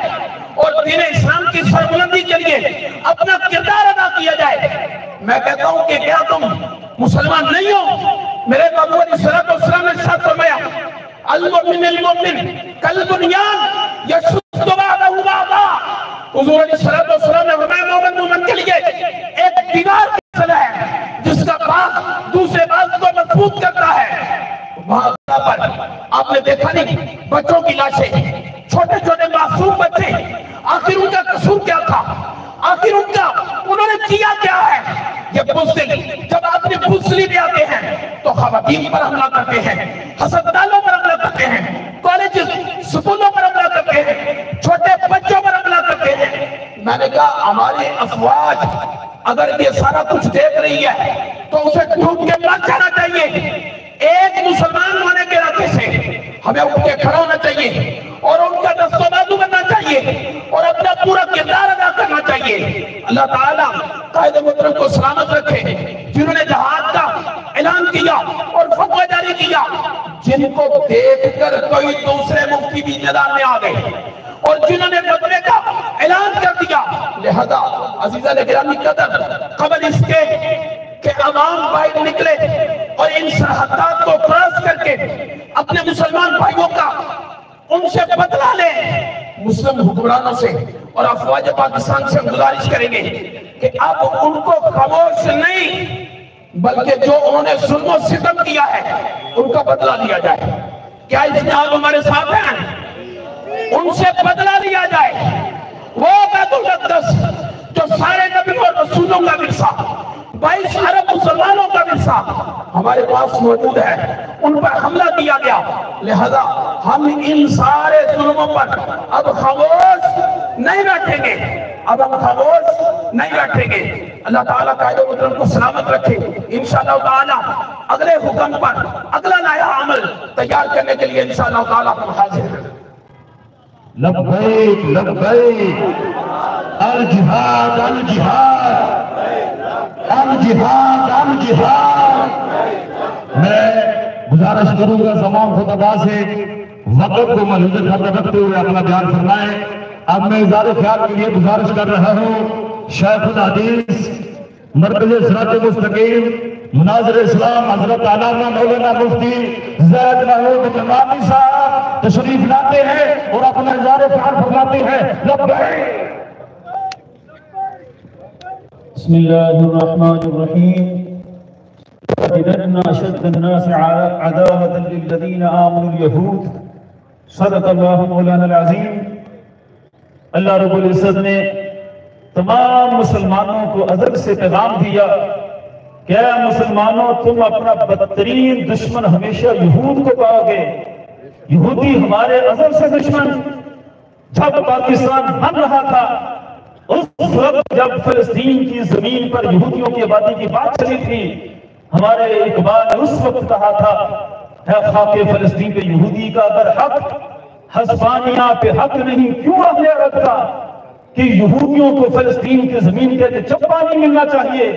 دین اسلام کی سربلندی کے لیے اپنا کردار ادا کیا جائے۔ میں کہتا ہوں کہ کیا تم مسلمان نہیں ہو؟ میرے بابو علیہ السلام نے ارشاد فرمایا المؤمن المؤمن کالبنیان یشد بعضہ بعضا۔ حضور علیہ السلام نے فرمایا مومن مومن کے لیے ایک دیوار کی طرح ہے جس کا باز دوسرے باز کو مضبوط کرتا ہے۔ وہاں پر آپ نے دیکھا نہیں بچوں کی لاشیں، چھوٹے چھوٹے معصوم بچے، آخر ان کا قصور کیا تھا؟ آخر انہوں نے کیا کیا ہے؟ یہ بزدل جب آپ نے بزدلی بھی آتے ہیں تو خواتین پر حملہ کرتے ہیں، ہسپتالوں پر حملہ کرتے ہیں، کالجز سکولوں پر حملہ کرتے ہیں، چھوٹے بچوں پر حملہ کرتے ہیں۔ میں نے کہا ہماری افواج اگر یہ سارا کچھ دیکھ رہی ہے تو اسے ڈھونڈ کے مر جانا چاہیے۔ ایک مسلمان ہونے کے ناطے سے ہمیں اٹھ کے کھڑا ہونا چاہیے اور ان کا دست و بازو بننا چاہیے اور اپنا پورا کردار ادا کرنا چاہیے۔ اللہ تعالیٰ قائد محترم کو سلامت رکھے جنہوں نے جہاد کا اعلان کیا اور فتویٰ جاری کیا، جن کو دیکھ کر کوئی دوسرے مفتی بھی میدان میں آ گئے اور جنہوں نے فتوے کا اعلان کر دیا۔ لہذا عزیزان گرامی قدر، قبل اس کے کہ عوام باہر نکلے اور ان سرحدات کو کراس کر کے اپنے مسلمان بھائیوں کا ان سے بدلہ لے، مسلم حکمرانوں سے اور افواج پاکستان سے ہم گزارش کریں گے کہ اب ان کو خاموش نہیں بلکہ جو انہوں نے ظلم و ستم کیا ہے ان کا بدلہ لیا جائے۔ کیا اس میں آپ ہمارے ساتھ ہیں؟ ان سے بدلہ لیا جائے۔ وہ بیت المقدس جو سارے نبیوں اور رسولوں کا ورثہ، 22 ارب مسلمانوں کا ورثہ ہمارے پاس موجود ہے، ان پر حملہ کیا گیا۔ لہذا ہم ان سارے ظلموں پر اب خاموش نہیں بیٹھیں گے، اب ہم خاموش نہیں بیٹھیں گے۔ اللہ تعالیٰ قائد محترم کو سلامت رکھے۔ انشاءاللہ تعالیٰ اگلے حکم پر اگلا نیا عمل تیار کرنے کے لیے انشاءاللہ تعالیٰ ہم حاضر ہیں۔ لبیک لبیک الجہاد الجہاد الجہاد الجہاد۔ میں گزارش کروں گا تمام خطباء سے وقت کو ملحوظ خاطر رکھتے ہوئے اپنا بیان فرمائیں۔ اب میں اظہار خیال کے لیے گزارش کر رہا ہوں شیخ الحدیث مرکز صراط مستقیم مناظر اسلام حضرت علامہ مولانا مفتی زید محمود امامی صاحب تشریف لاتے ہیں اور اپنا اظہار خیال فرماتے ہیں۔ لبیک۔ بسم اللہ الرحمن الرحیم۔ وَإِنَّ أَشَدَّ النَّاسِ عَدَاوَةً لِلَّذِينَ آمَنُوا الْيَهُودَ۔ صدق اللہ مولانا العظیم۔ اللہ رب العزت نے تمام مسلمانوں کو ازل سے پیغام دیا کہ اے مسلمانوں تم اپنا بدترین دشمن ہمیشہ یہود کو پاؤ گے۔ یہودی ہمارے ازل سے دشمن، جب پاکستان بن رہا تھا اس وقت جب فلسطین کی زمین پر یہودیوں کی آبادی کی بات چلی تھی، ہمارے اقبال نے اس وقت کہا تھا ہے خاک فلسطین پہ یہودی کا اگر حق ہسپانیہ پہ حق نہیں کیوں اہل عرب کا کہ یہودیوں کو فلسطین کی زمین کے چپا نہیں ملنا چاہیے۔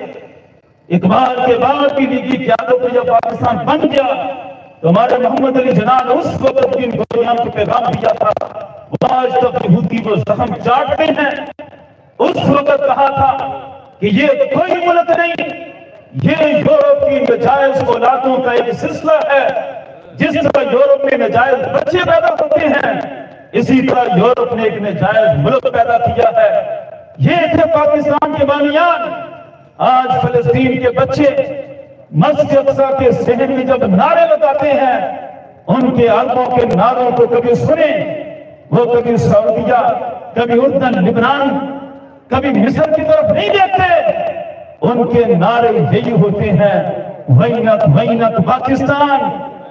اقبال کے بعد بھی لیگی قیادت پہ جب پاکستان بن گیا تو ہمارے محمد علی جناح نے اس وقت بھی گولیاں کو پیغام دیا تھا، وہ آج تک یہودی کو زخم چاٹتے ہیں۔ اس وقت کہا تھا کہ یہ کوئی ملک نہیں، یہ یورپ کی نجائز اولادوں کا ایک سلسلہ ہے۔ جس طرح یورپ میں نجائز بچے پیدا ہوتے ہیں اسی طرح یورپ نے ایک نجائز ملک پیدا کیا ہے۔ یہ تھے پاکستان کے بانیان۔ آج فلسطین کے بچے مسجد اقصیٰ کے صحن میں جب نعرے لگاتے ہیں ان کے عربوں کے نعروں کو کبھی سنیں، وہ کبھی سعودیہ، کبھی اردن، لبنان، کبھی مصر کی طرف نہیں دیکھتے، ان کے نعرے یہی ہوتے ہیں وینت وینت پاکستان۔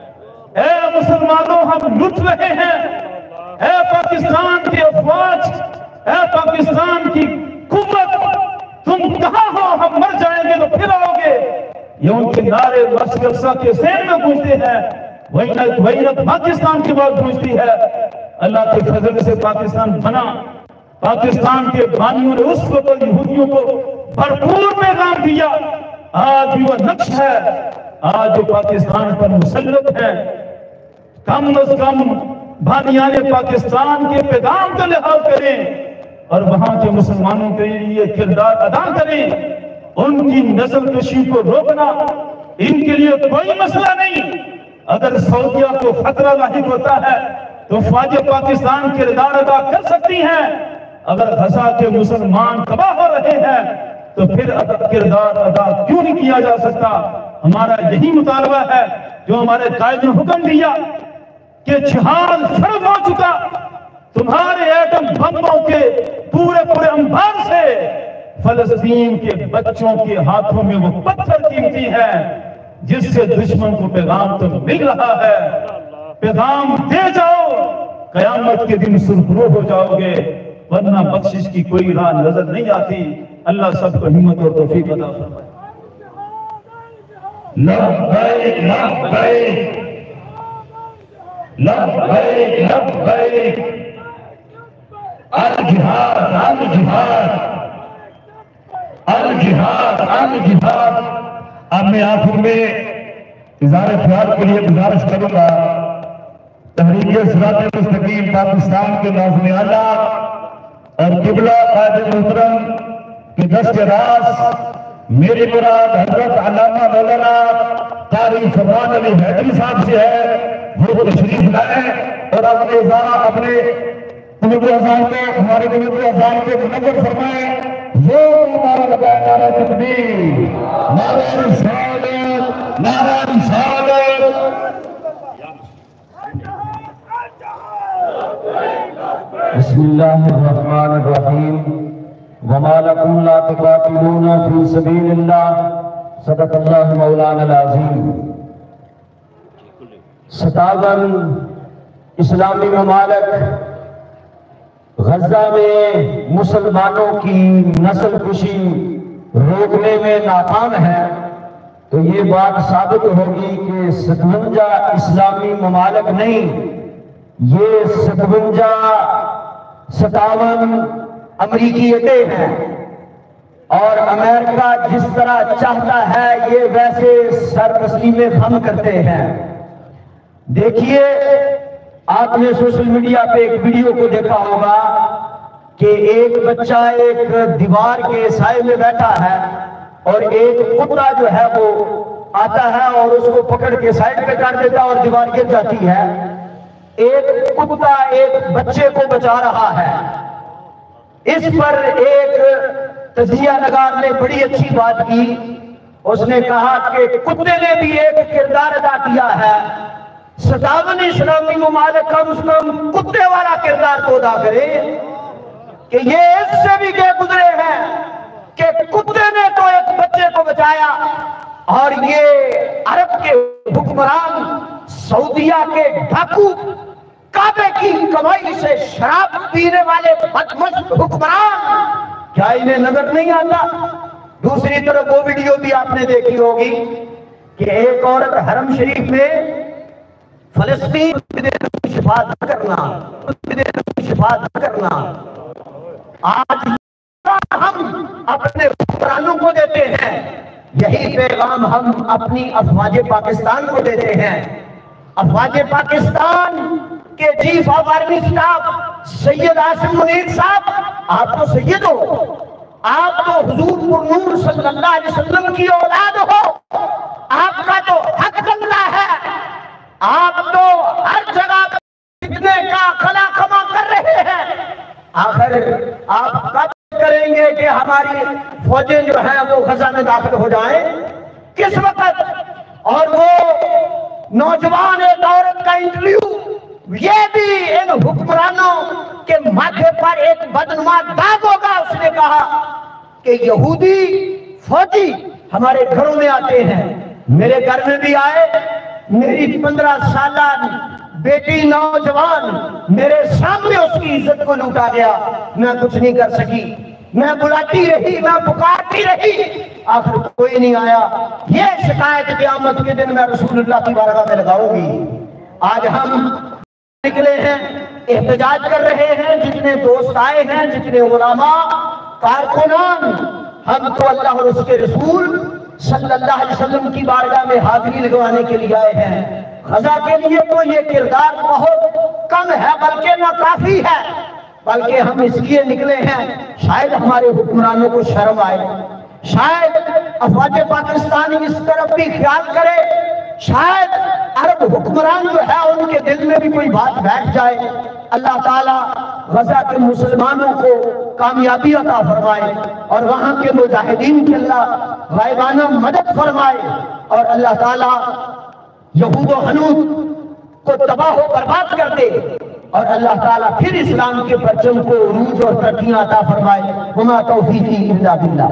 اے مسلمانوں ہم لٹ رہے ہیں، اے پاکستان کی افواج، اے پاکستان کی قوت، تم کہاں ہو؟ ہم مر جائیں گے تو پھر آؤ گے۔ یہ ان کے نعرے مسجد اقصیٰ کے صحن میں گونجتے ہیں، وینت وینت پاکستان کی بات گونجتی ہے۔ اللہ کے فضل سے پاکستان بنا۔ پاکستان کے بانیوں نے اس وقت یہودیوں کو بھرپور پیغام دیا، آج بھی وہ نقش ہے، آج جو پاکستان پر مسلط ہے۔ کم از کم بانیان پاکستان کے پیغام کا لحاظ کریں۔ اور وہاں کے مسلمانوں کے لیے کردار ادا کریں. ان کی نسل کشی کو روکنا ان کے لیے کوئی مسئلہ نہیں. اگر سعودیہ کو خطرہ لاحق ہوتا ہے تو فوج پاکستان کردار ادا کر سکتی ہیں. اگر غزہ کے مسلمان تباہ ہو رہے ہیں تو پھر کردار ادا کیوں نہیں کیا جا سکتا؟ ہمارا یہی مطالبہ ہے جو ہمارے قائد نے حکم دیا کہ جہاد فرض ہو چکا. تمہارے ایٹم بموں کے پورے انبار سے فلسطین کے بچوں کے ہاتھوں میں وہ پتھر قیمتی ہے جس سے دشمن کو پیغام تو مل رہا ہے. پیغام دے جاؤ، قیامت کے دن سرخرو ہو جاؤ گے، ورنہ بخشش کی کوئی راہ نظر نہیں آتی. اللہ سب کو ہمت اور توفیق عطا فرمائے. لبیک لبیک لبیک لبیک الجہاد الجہاد الجہاد الجہاد. اب میں آخر میں اظہار خیال کے لیے گزارش کروں گا تحریک صراط مستقیم پاکستان کے ناظم اعلیٰ اور قبلہ قائد محترم کے دست راست میری مراد حضرت علامہ مولانا قاری فرمان علی حیدری صاحب سے ہے. وہ تشریف لائیں اور اپنے قلوب اذان کو ہمارے قلوب اذان کو منور فرمائیں. وہ نعرہ لگائے نعرہ تکبیر، نعرہ رسالت، نعرہ رسالت. بسم اللہ الرحمن الرحیم. وما لکم لا تقاتلون فی سبیل اللہ. صدق اللہ مولانا العظیم. 57 اسلامی ممالک غزہ میں مسلمانوں کی نسل کشی روکنے میں ناکام ہے، تو یہ بات ثابت ہوگی کہ 57 اسلامی ممالک نہیں، یہ 57 امریکی اڈے ہیں. اور امریکہ جس طرح چاہتا ہے یہ ویسے سر تسلیم خم کرتے ہیں. دیکھیے، آپ نے سوشل میڈیا پہ ایک ویڈیو کو دیکھا ہوگا کہ ایک بچہ ایک دیوار کے سائے میں بیٹھا ہے اور ایک کتا جو ہے وہ آتا ہے اور اس کو پکڑ کے سائڈ پہ کر دیتا اور دیوار گر جاتی ہے. ایک کتا ایک بچے کو بچا رہا ہے. اس پر ایک تجزیہ نگار نے بڑی اچھی بات کی. اس نے کہا کہ کتے نے بھی ایک کردار ادا کیا ہے. 57 اسلامی ممالک کم از کم کتے والا کردار تو ادا کرے کہ یہ اس سے بھی کہ گزرے ہیں کہ کتے نے تو ایک بچے کو بچایا اور یہ عرب کے حکمران، سعودیہ کے ڈاکو، کعبے کی کمائی سے شراب پینے والے بدمست حکمران، کیا انہیں نظر نہیں آتا؟ دوسری طرف وہ ویڈیو بھی آپ نے دیکھی ہوگی کہ ایک عورت حرم شریف میں فلسطین کی شفاعت کرنا. آج ہم اپنے حکمرانوں کو دیتے ہیں، یہی پیغام ہم اپنی افواج پاکستان کو دیتے ہیں. افواج پاکستان کے chief of army staff Syed Asim Munir صاحب، آپ تو سید ہو، آپ تو حضور پر نور صلی اللہ علیہ وسلم کی اولاد ہو، آپ کا تو حق بنتا ہے. آپ تو ہر جگہ فتنے کا خلا خما کر رہے ہیں. آخر آپ کب کریں گے کہ ہماری فوجیں جو ہیں وہ غزہ میں داخل ہو جائیں؟ کس وقت؟ اور وہ نوجوان ایک عورت کا انٹرویو، یہ بھی ان حکمرانوں کے ماتھے پر ایک بدنما داغ ہوگا. اس نے کہا کہ یہودی فوجی ہمارے گھروں میں آتے ہیں، میرے گھر میں بھی آئے، میری 15 سالہ بیٹی نوجوان میرے سامنے اس کی عزت کو لوٹا گیا. میں کچھ نہیں کر سکی، میں بلاتی رہی، میں پکارتی رہی، آخر کوئی نہیں آیا. یہ شکایت قیامت کے دن میں رسول اللہ کی بارگاہ میں لگاؤں گی. آج ہم نکلے ہیں، احتجاج کر رہے ہیں، جتنے دوست آئے ہیں، جتنے علماء کارکنان، ہم تو اللہ اور اس کے رسول صلی اللہ علیہ وسلم کی بارگاہ میں حاضری لگوانے کے لیے آئے ہیں. غزہ کے لیے تو یہ کردار بہت کم ہے، بلکہ ناکافی ہے. بلکہ ہم اس لیے نکلے ہیں شاید ہمارے حکمرانوں کو شرم آئے، شاید افواج پاکستان اس طرف بھی خیال کرے، شاید عرب حکمران جو ہے ان کے دل میں بھی کوئی بات بیٹھ جائے۔ اللہ تعالیٰ غزہ کے مسلمانوں کو کامیابی عطا فرمائے اور وہاں کے مجاہدین کی اللہ غائبانہ مدد فرمائے، اور اللہ تعالیٰ یہود و حنود کو تباہ و برباد کر دے، اور اللہ تعالیٰ پھر اسلام کے پرچم کو عروج اور ترقیاں عطا فرمائے۔ وما توفیقی الا باللہ۔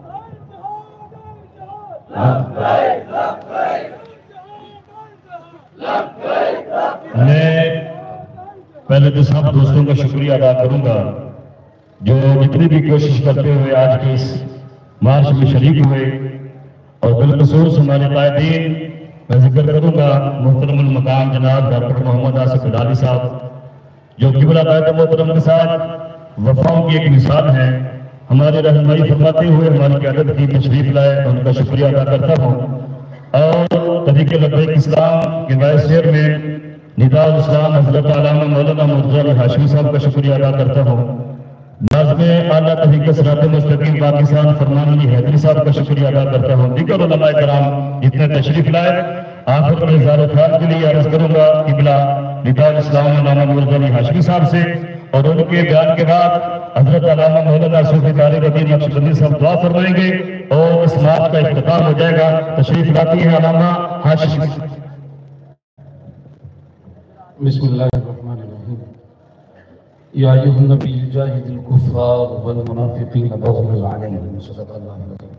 میں پہلے تو سب دوستوں کا شکریہ ادا کروں گا جو جتنی بھی کوشش کرتے ہوئے آج کے اس مارچ میں شریک ہوئے، اور بالخصوص ہمارے قائدین میں ذکر کروں گا محترم المقام جناب ڈاکٹر محمد آصف جلالی صاحب، جو قبلہ قائد محترم کے ساتھ وفاؤں کی ایک مثال ہے، ہماری رہنمائی فرماتے ہوئے ہماری قیادت کی تشریف لائے، ان کا شکریہ ادا کرتا ہوں۔ اور طریق لبیک اسلام کے وائس چیئرمین ندا الاسلام حضرت علامہ مولانا مرتضی علی ہاشمی صاحب کا شکریہ ادا کرتا ہوں۔ ناظم اعلیٰ طریق صراط مستقیم پاکستان فرمان علی حیدری صاحب کا شکریہ ادا کرتا ہوں۔ دیگر علماء کرام جتنے تشریف لائے، آخر میں اظہار خیال کے لیے عرض کروں گا قبلہ ندا الاسلام مولانا مرتضی علی ہاشمی صاحب سے، اور ان کے بیان کے بعد حضرت علامہ مولانا صوفی طارق الدین نقشبندی صاحب دعا فرمائیں گے اور اس مارچ کا اختتام ہو جائے گا۔ تشریف لاتی ہے علامہ ہاشمی۔ بسم اللہ الرحمن الرحیم۔ یا ایھا النبی جاہد الکفار والمنافقین واغلظ علیہم، صدق اللہ العظیم۔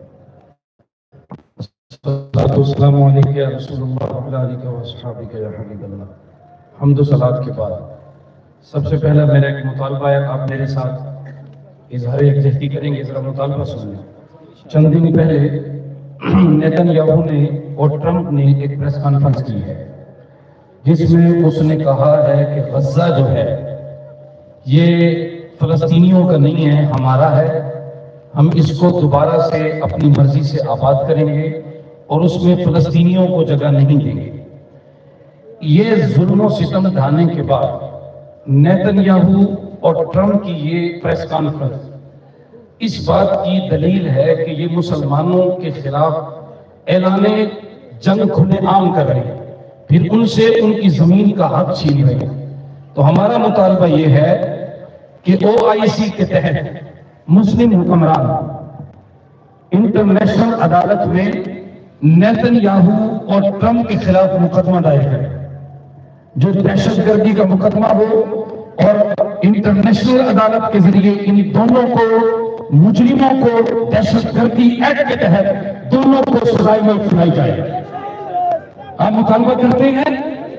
الصلاۃ والسلام علیک یا رسول اللہ وعلی آلک واصحابک یا حبیب اللہ۔ حمد و صلاۃ کے بعد سب سے پہلا میرا ایک مطالبہ ہے، آپ میرے ساتھ اظہار یکجہتی کریں گے، ذرا مطالبہ سن لیں۔ چند دن پہلے نیتن یاہو نے اور ٹرمپ نے ایک پریس کانفرنس کی ہے جس میں اس نے کہا ہے کہ غزہ جو ہے یہ فلسطینیوں کا نہیں ہے، ہمارا ہے، ہم اس کو دوبارہ سے اپنی مرضی سے آباد کریں گے اور اس میں فلسطینیوں کو جگہ نہیں دیں گے۔ یہ ظلم و ستم ڈھانے کے بعد نیتن یاہو اور ٹرمپ کی یہ پریس کانفرنس اس بات کی دلیل ہے کہ یہ مسلمانوں کے خلاف اعلان جنگ کھلے عام کر رہے ہیں، پھر ان سے ان کی زمین کا حق چھین رہے ہیں۔ تو ہمارا مطالبہ یہ ہے کہ OIC کے تحت مسلم حکمران انٹرنیشنل عدالت میں نیتن یاہو اور ٹرمپ کے خلاف مقدمہ دائر کرے، جو دہشت گردی کا مقدمہ ہو، اور انٹرنیشنل عدالت کے ذریعے ان دونوں کو مجرموں کو دہشت گردی ایکٹ کے تحت دونوں کو سزائے موت سنائی جائے۔ آپ مطالبہ کرتے ہیں۔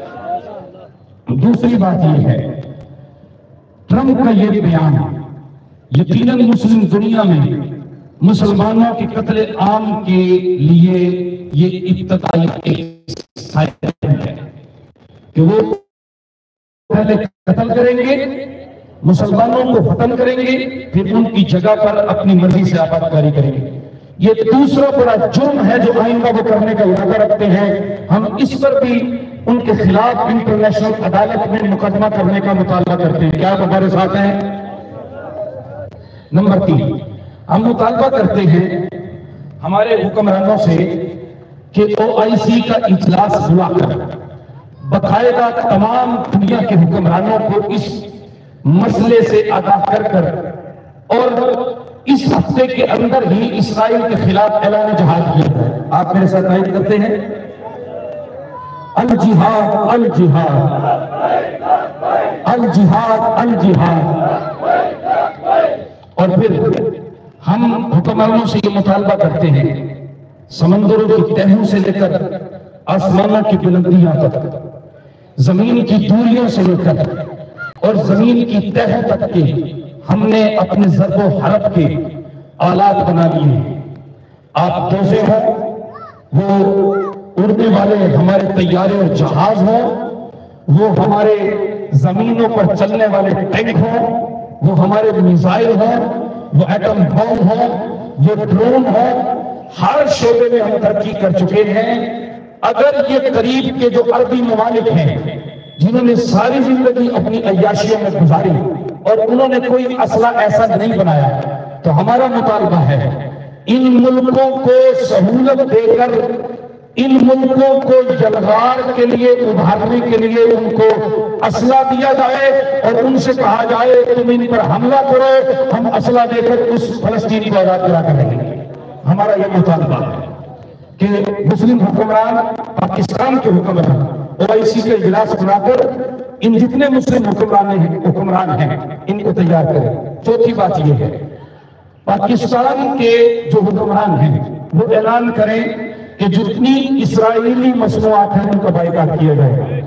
دوسری بات یہ ہے، ٹرمپ کا یہ بیان یقیناً مسلم دنیا میں مسلمانوں کے قتل عام کے لیے یہ ابتدائی ہے کہ وہ پہلے قتل کریں گے، مسلمانوں کو ختم کریں گے، پھر ان کی جگہ پر اپنی مرضی سے آباد کاری کریں گے۔ یہ دوسرا بڑا جرم ہے جو آئندہ وہ کرنے کا ارادہ رکھتے ہیں۔ ہم اس پر بھی ان کے خلاف انٹرنیشنل عدالت میں مقدمہ کرنے کا مطالبہ کرتے ہیں۔ کیا آپ ہمارے ساتھ ہیں؟ نمبر 3، ہم مطالبہ کرتے ہیں ہمارے حکمرانوں سے کہ OIC کا اجلاس بلا کر باقاعدہ تمام دنیا کے حکمرانوں کو اس مسئلے سے آگاہ کر اور اس ہفتے کے اندر ہی اسرائیل کے خلاف اعلان جہاد کیا ہے۔ آپ میرے ساتھ تائید کرتے ہیں؟ الجہاد الجہاد الجہاد الجہاد۔ اور پھر ہم حکمرانوں سے یہ مطالبہ کرتے ہیں، سمندروں کی تہوں سے لے کر آسمانوں کی بلندیاں تک، زمین کی دوریوں سے لے کر اور زمین کی تہہ تک کے ہم نے اپنے ضرب و حرب کے آلات بنا لیے ہیں۔ آپ دوسے ہوں، وہ اڑنے والے ہمارے طیارے اور جہاز ہوں، وہ ہمارے زمینوں پر چلنے والے ٹینک ہوں، وہ ہمارے میزائل ہوں، وہ ایٹم بم ہوں، وہ ڈرون ہوں، ہر شعبے میں ہم ترقی کر چکے ہیں۔ اگر یہ قریب کے جو عربی ممالک ہیں جنہوں نے ساری زندگی اپنی عیاشیوں میں گزاری، اور انہوں نے کوئی اسلحہ ایسا نہیں بنایا، تو ہمارا مطالبہ ہے ان ملکوں کو سہولت دے کر، ان ملکوں کو یلغار کے لیے ابھارنے کے لیے ان کو اسلحہ دیا جائے اور ان سے کہا جائے تم ان پر حملہ کرو، ہم اسلحہ دے کر اس فلسطینی کو آزاد کرا کر رہیں گے۔ ہمارا یہ مطالبہ ہے کہ مسلم حکمران، پاکستان کے حکمران OIC کے اجلاس بنا کر ان جتنے مسلم حکمران ہیں ان کو تیار کریں۔ چوتھی بات یہ ہے، پاکستان کے جو حکمران ہیں وہ اعلان کریں کہ جتنی اسرائیلی مصنوعات ہیں ان کا بائیکاٹ کیا جائے۔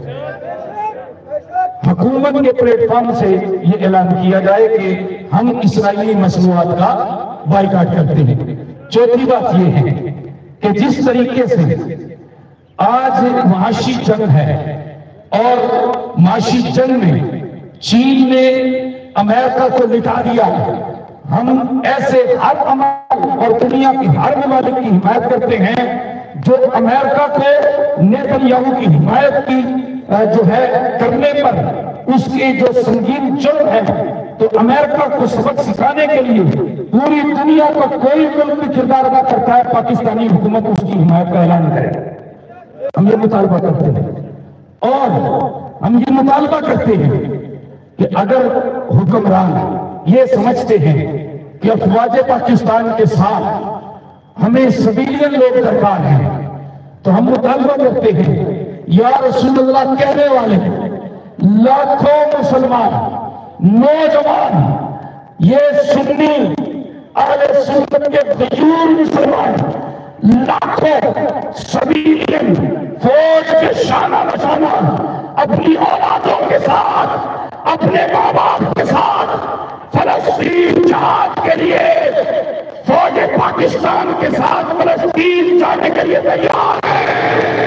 حکومت کے پلیٹ فارم سے یہ اعلان کیا جائے کہ ہم اسرائیلی مصنوعات کا بائیکاٹ کرتے ہیں۔ چوتھی بات یہ ہے کہ جس طریقے سے آج معاشی جنگ ہے اور معاشی جنگ میں چین نے امریکہ کو لٹا دیا، ہم ایسے ہر عمل اور دنیا کی ہر ممالک کی حمایت کرتے ہیں جو امریکہ کو نیتن یاہو کی حمایت کی جو ہے کرنے پر اس کی جو سنگین جرم ہے، تو امریکہ کو سبق سکھانے کے لیے پوری دنیا کا کوئی ملک بھی کردار ادا کرتا ہے، پاکستانی حکومت اس کی حمایت کا اعلان کرے۔ ہم یہ مطالبہ کرتے ہیں اور ہم یہ مطالبہ کرتے ہیں کہ اگر حکمران یہ سمجھتے ہیں کہ افواج پاکستان کے ساتھ ہمیں سویلین لوگ درکار ہیں، تو ہم مطالبہ کرتے ہیں یا رسول اللہ کہنے والے لاکھوں مسلمان نوجوان، یہ سنی اہل سنت کے غیور مسلمان لاکھوں سویلین فوج کے شانہ بشانہ اپنی اولادوں کے ساتھ، اپنے ماں باپ کے ساتھ فلسطین جہاد کے لیے فوج پاکستان کے ساتھ فلسطین جانے کے لیے تیار ہے۔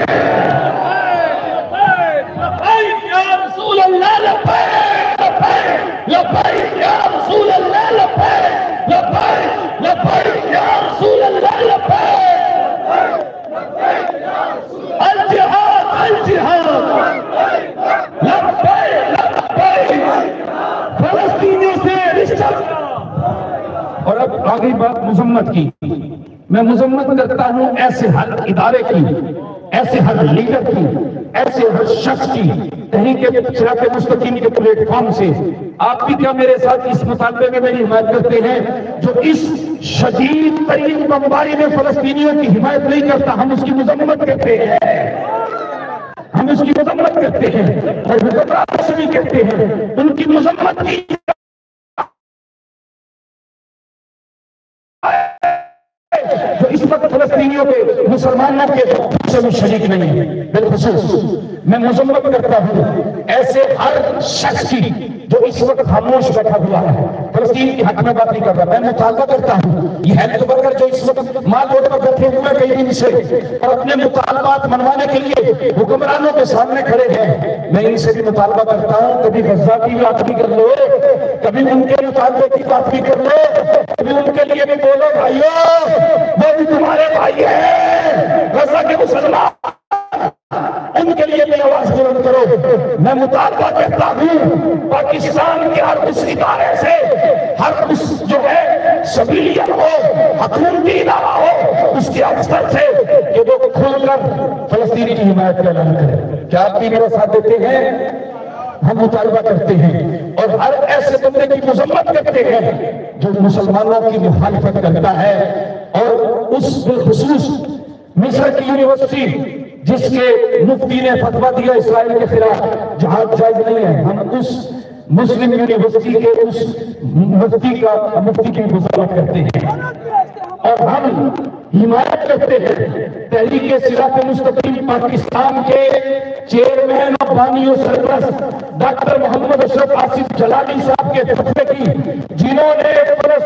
لبیک یا رسول اللہ، لبیک لبیک لبیک یا رسول اللہ، لبیک لبیک لبیک یا رسول اللہ، لبیک الجہاد الجہاد لبیک لبیک فلسطینیوں سے رشتہ۔ اور اب آگئی بات مذمت کی، میں مذمت کرتا ہوں ایسے ہر ادارے کی، ایسے ہر لیڈر کی، ایسے ہر شخص کی تحریک صراط مستقیم کے پلیٹ فارم سے۔ آپ بھی کیا میرے ساتھ اس مطالبے میں میری حمایت کرتے ہیں؟ جو اس شدید ترین بمباری میں فلسطینیوں کی حمایت نہیں کرتا، ہم اس کی مذمت کرتے ہیں، ہم اس کی مذمت کرتے ہیں اور حکمرانوں سے بھی کہتے ہیں ان کی مذمت کی جو اس وقت فلسطینیوں کے مسلمانوں کے سے بھی شریک نہیں ہے۔ بالخصوص میں مذمت کرتا ہوں ایسے ہر شخص کی جو اس وقت خاموش بیٹھا ہوا ہے، فلسطین کی حق میں بات نہیں کرتا۔ میں مطالبہ کرتا ہوں یہ ہیلتھ ورکر جو اس وقت مال روڈ پر بیٹھے ہوئے کئی دن سے اور اپنے مطالبات منوانے کے لیے حکمرانوں کے سامنے کھڑے ہیں، میں ان سے بھی مطالبہ کرتا ہوں کبھی غزہ کی بات بھی کر لو، کبھی ان کے مطالبے کی بات بھی کر لو، کبھی ان کے لیے بھی بولو بھائیو وہ بھی تمہارے بھائی ہیں، غزہ کے مسلمان ان کے لیے بھی آواز بلند کرو۔ میں مطالبہ کرتا ہوں پاکستان کے ہر اس ادارے سے، ہر اس جو ہے سویلین ہو، حکومتی ادارہ ہو، اس کے افسر سے کہ وہ کھل کر فلسطینی کی حمایت کا اعلان کرے۔ کیا آپ بھی میرے ساتھ دیتے ہیں؟ ہم مطالبہ کرتے ہیں اور ہر ایسے بندے کی مذمت کرتے ہیں جو مسلمانوں کی مخالفت کرتا ہے، اور اس بالخصوص مصر کی یونیورسٹی جس کے مفتی نے فتویٰ دیا اسرائیل کے خلاف جہاد جائز نہیں ہے، ہم اس مسلم یونیورسٹی کے اس مفتی کی مذمت کرتے ہیں اور ہم حمایت کرتے ہیں تحریک صراط مستقیم پاکستان کے چیئرمین اور بانی و سرپرست ڈاکٹر محمد اشرف آصف جلالی صاحب کے فتوے کی، جنہوں نے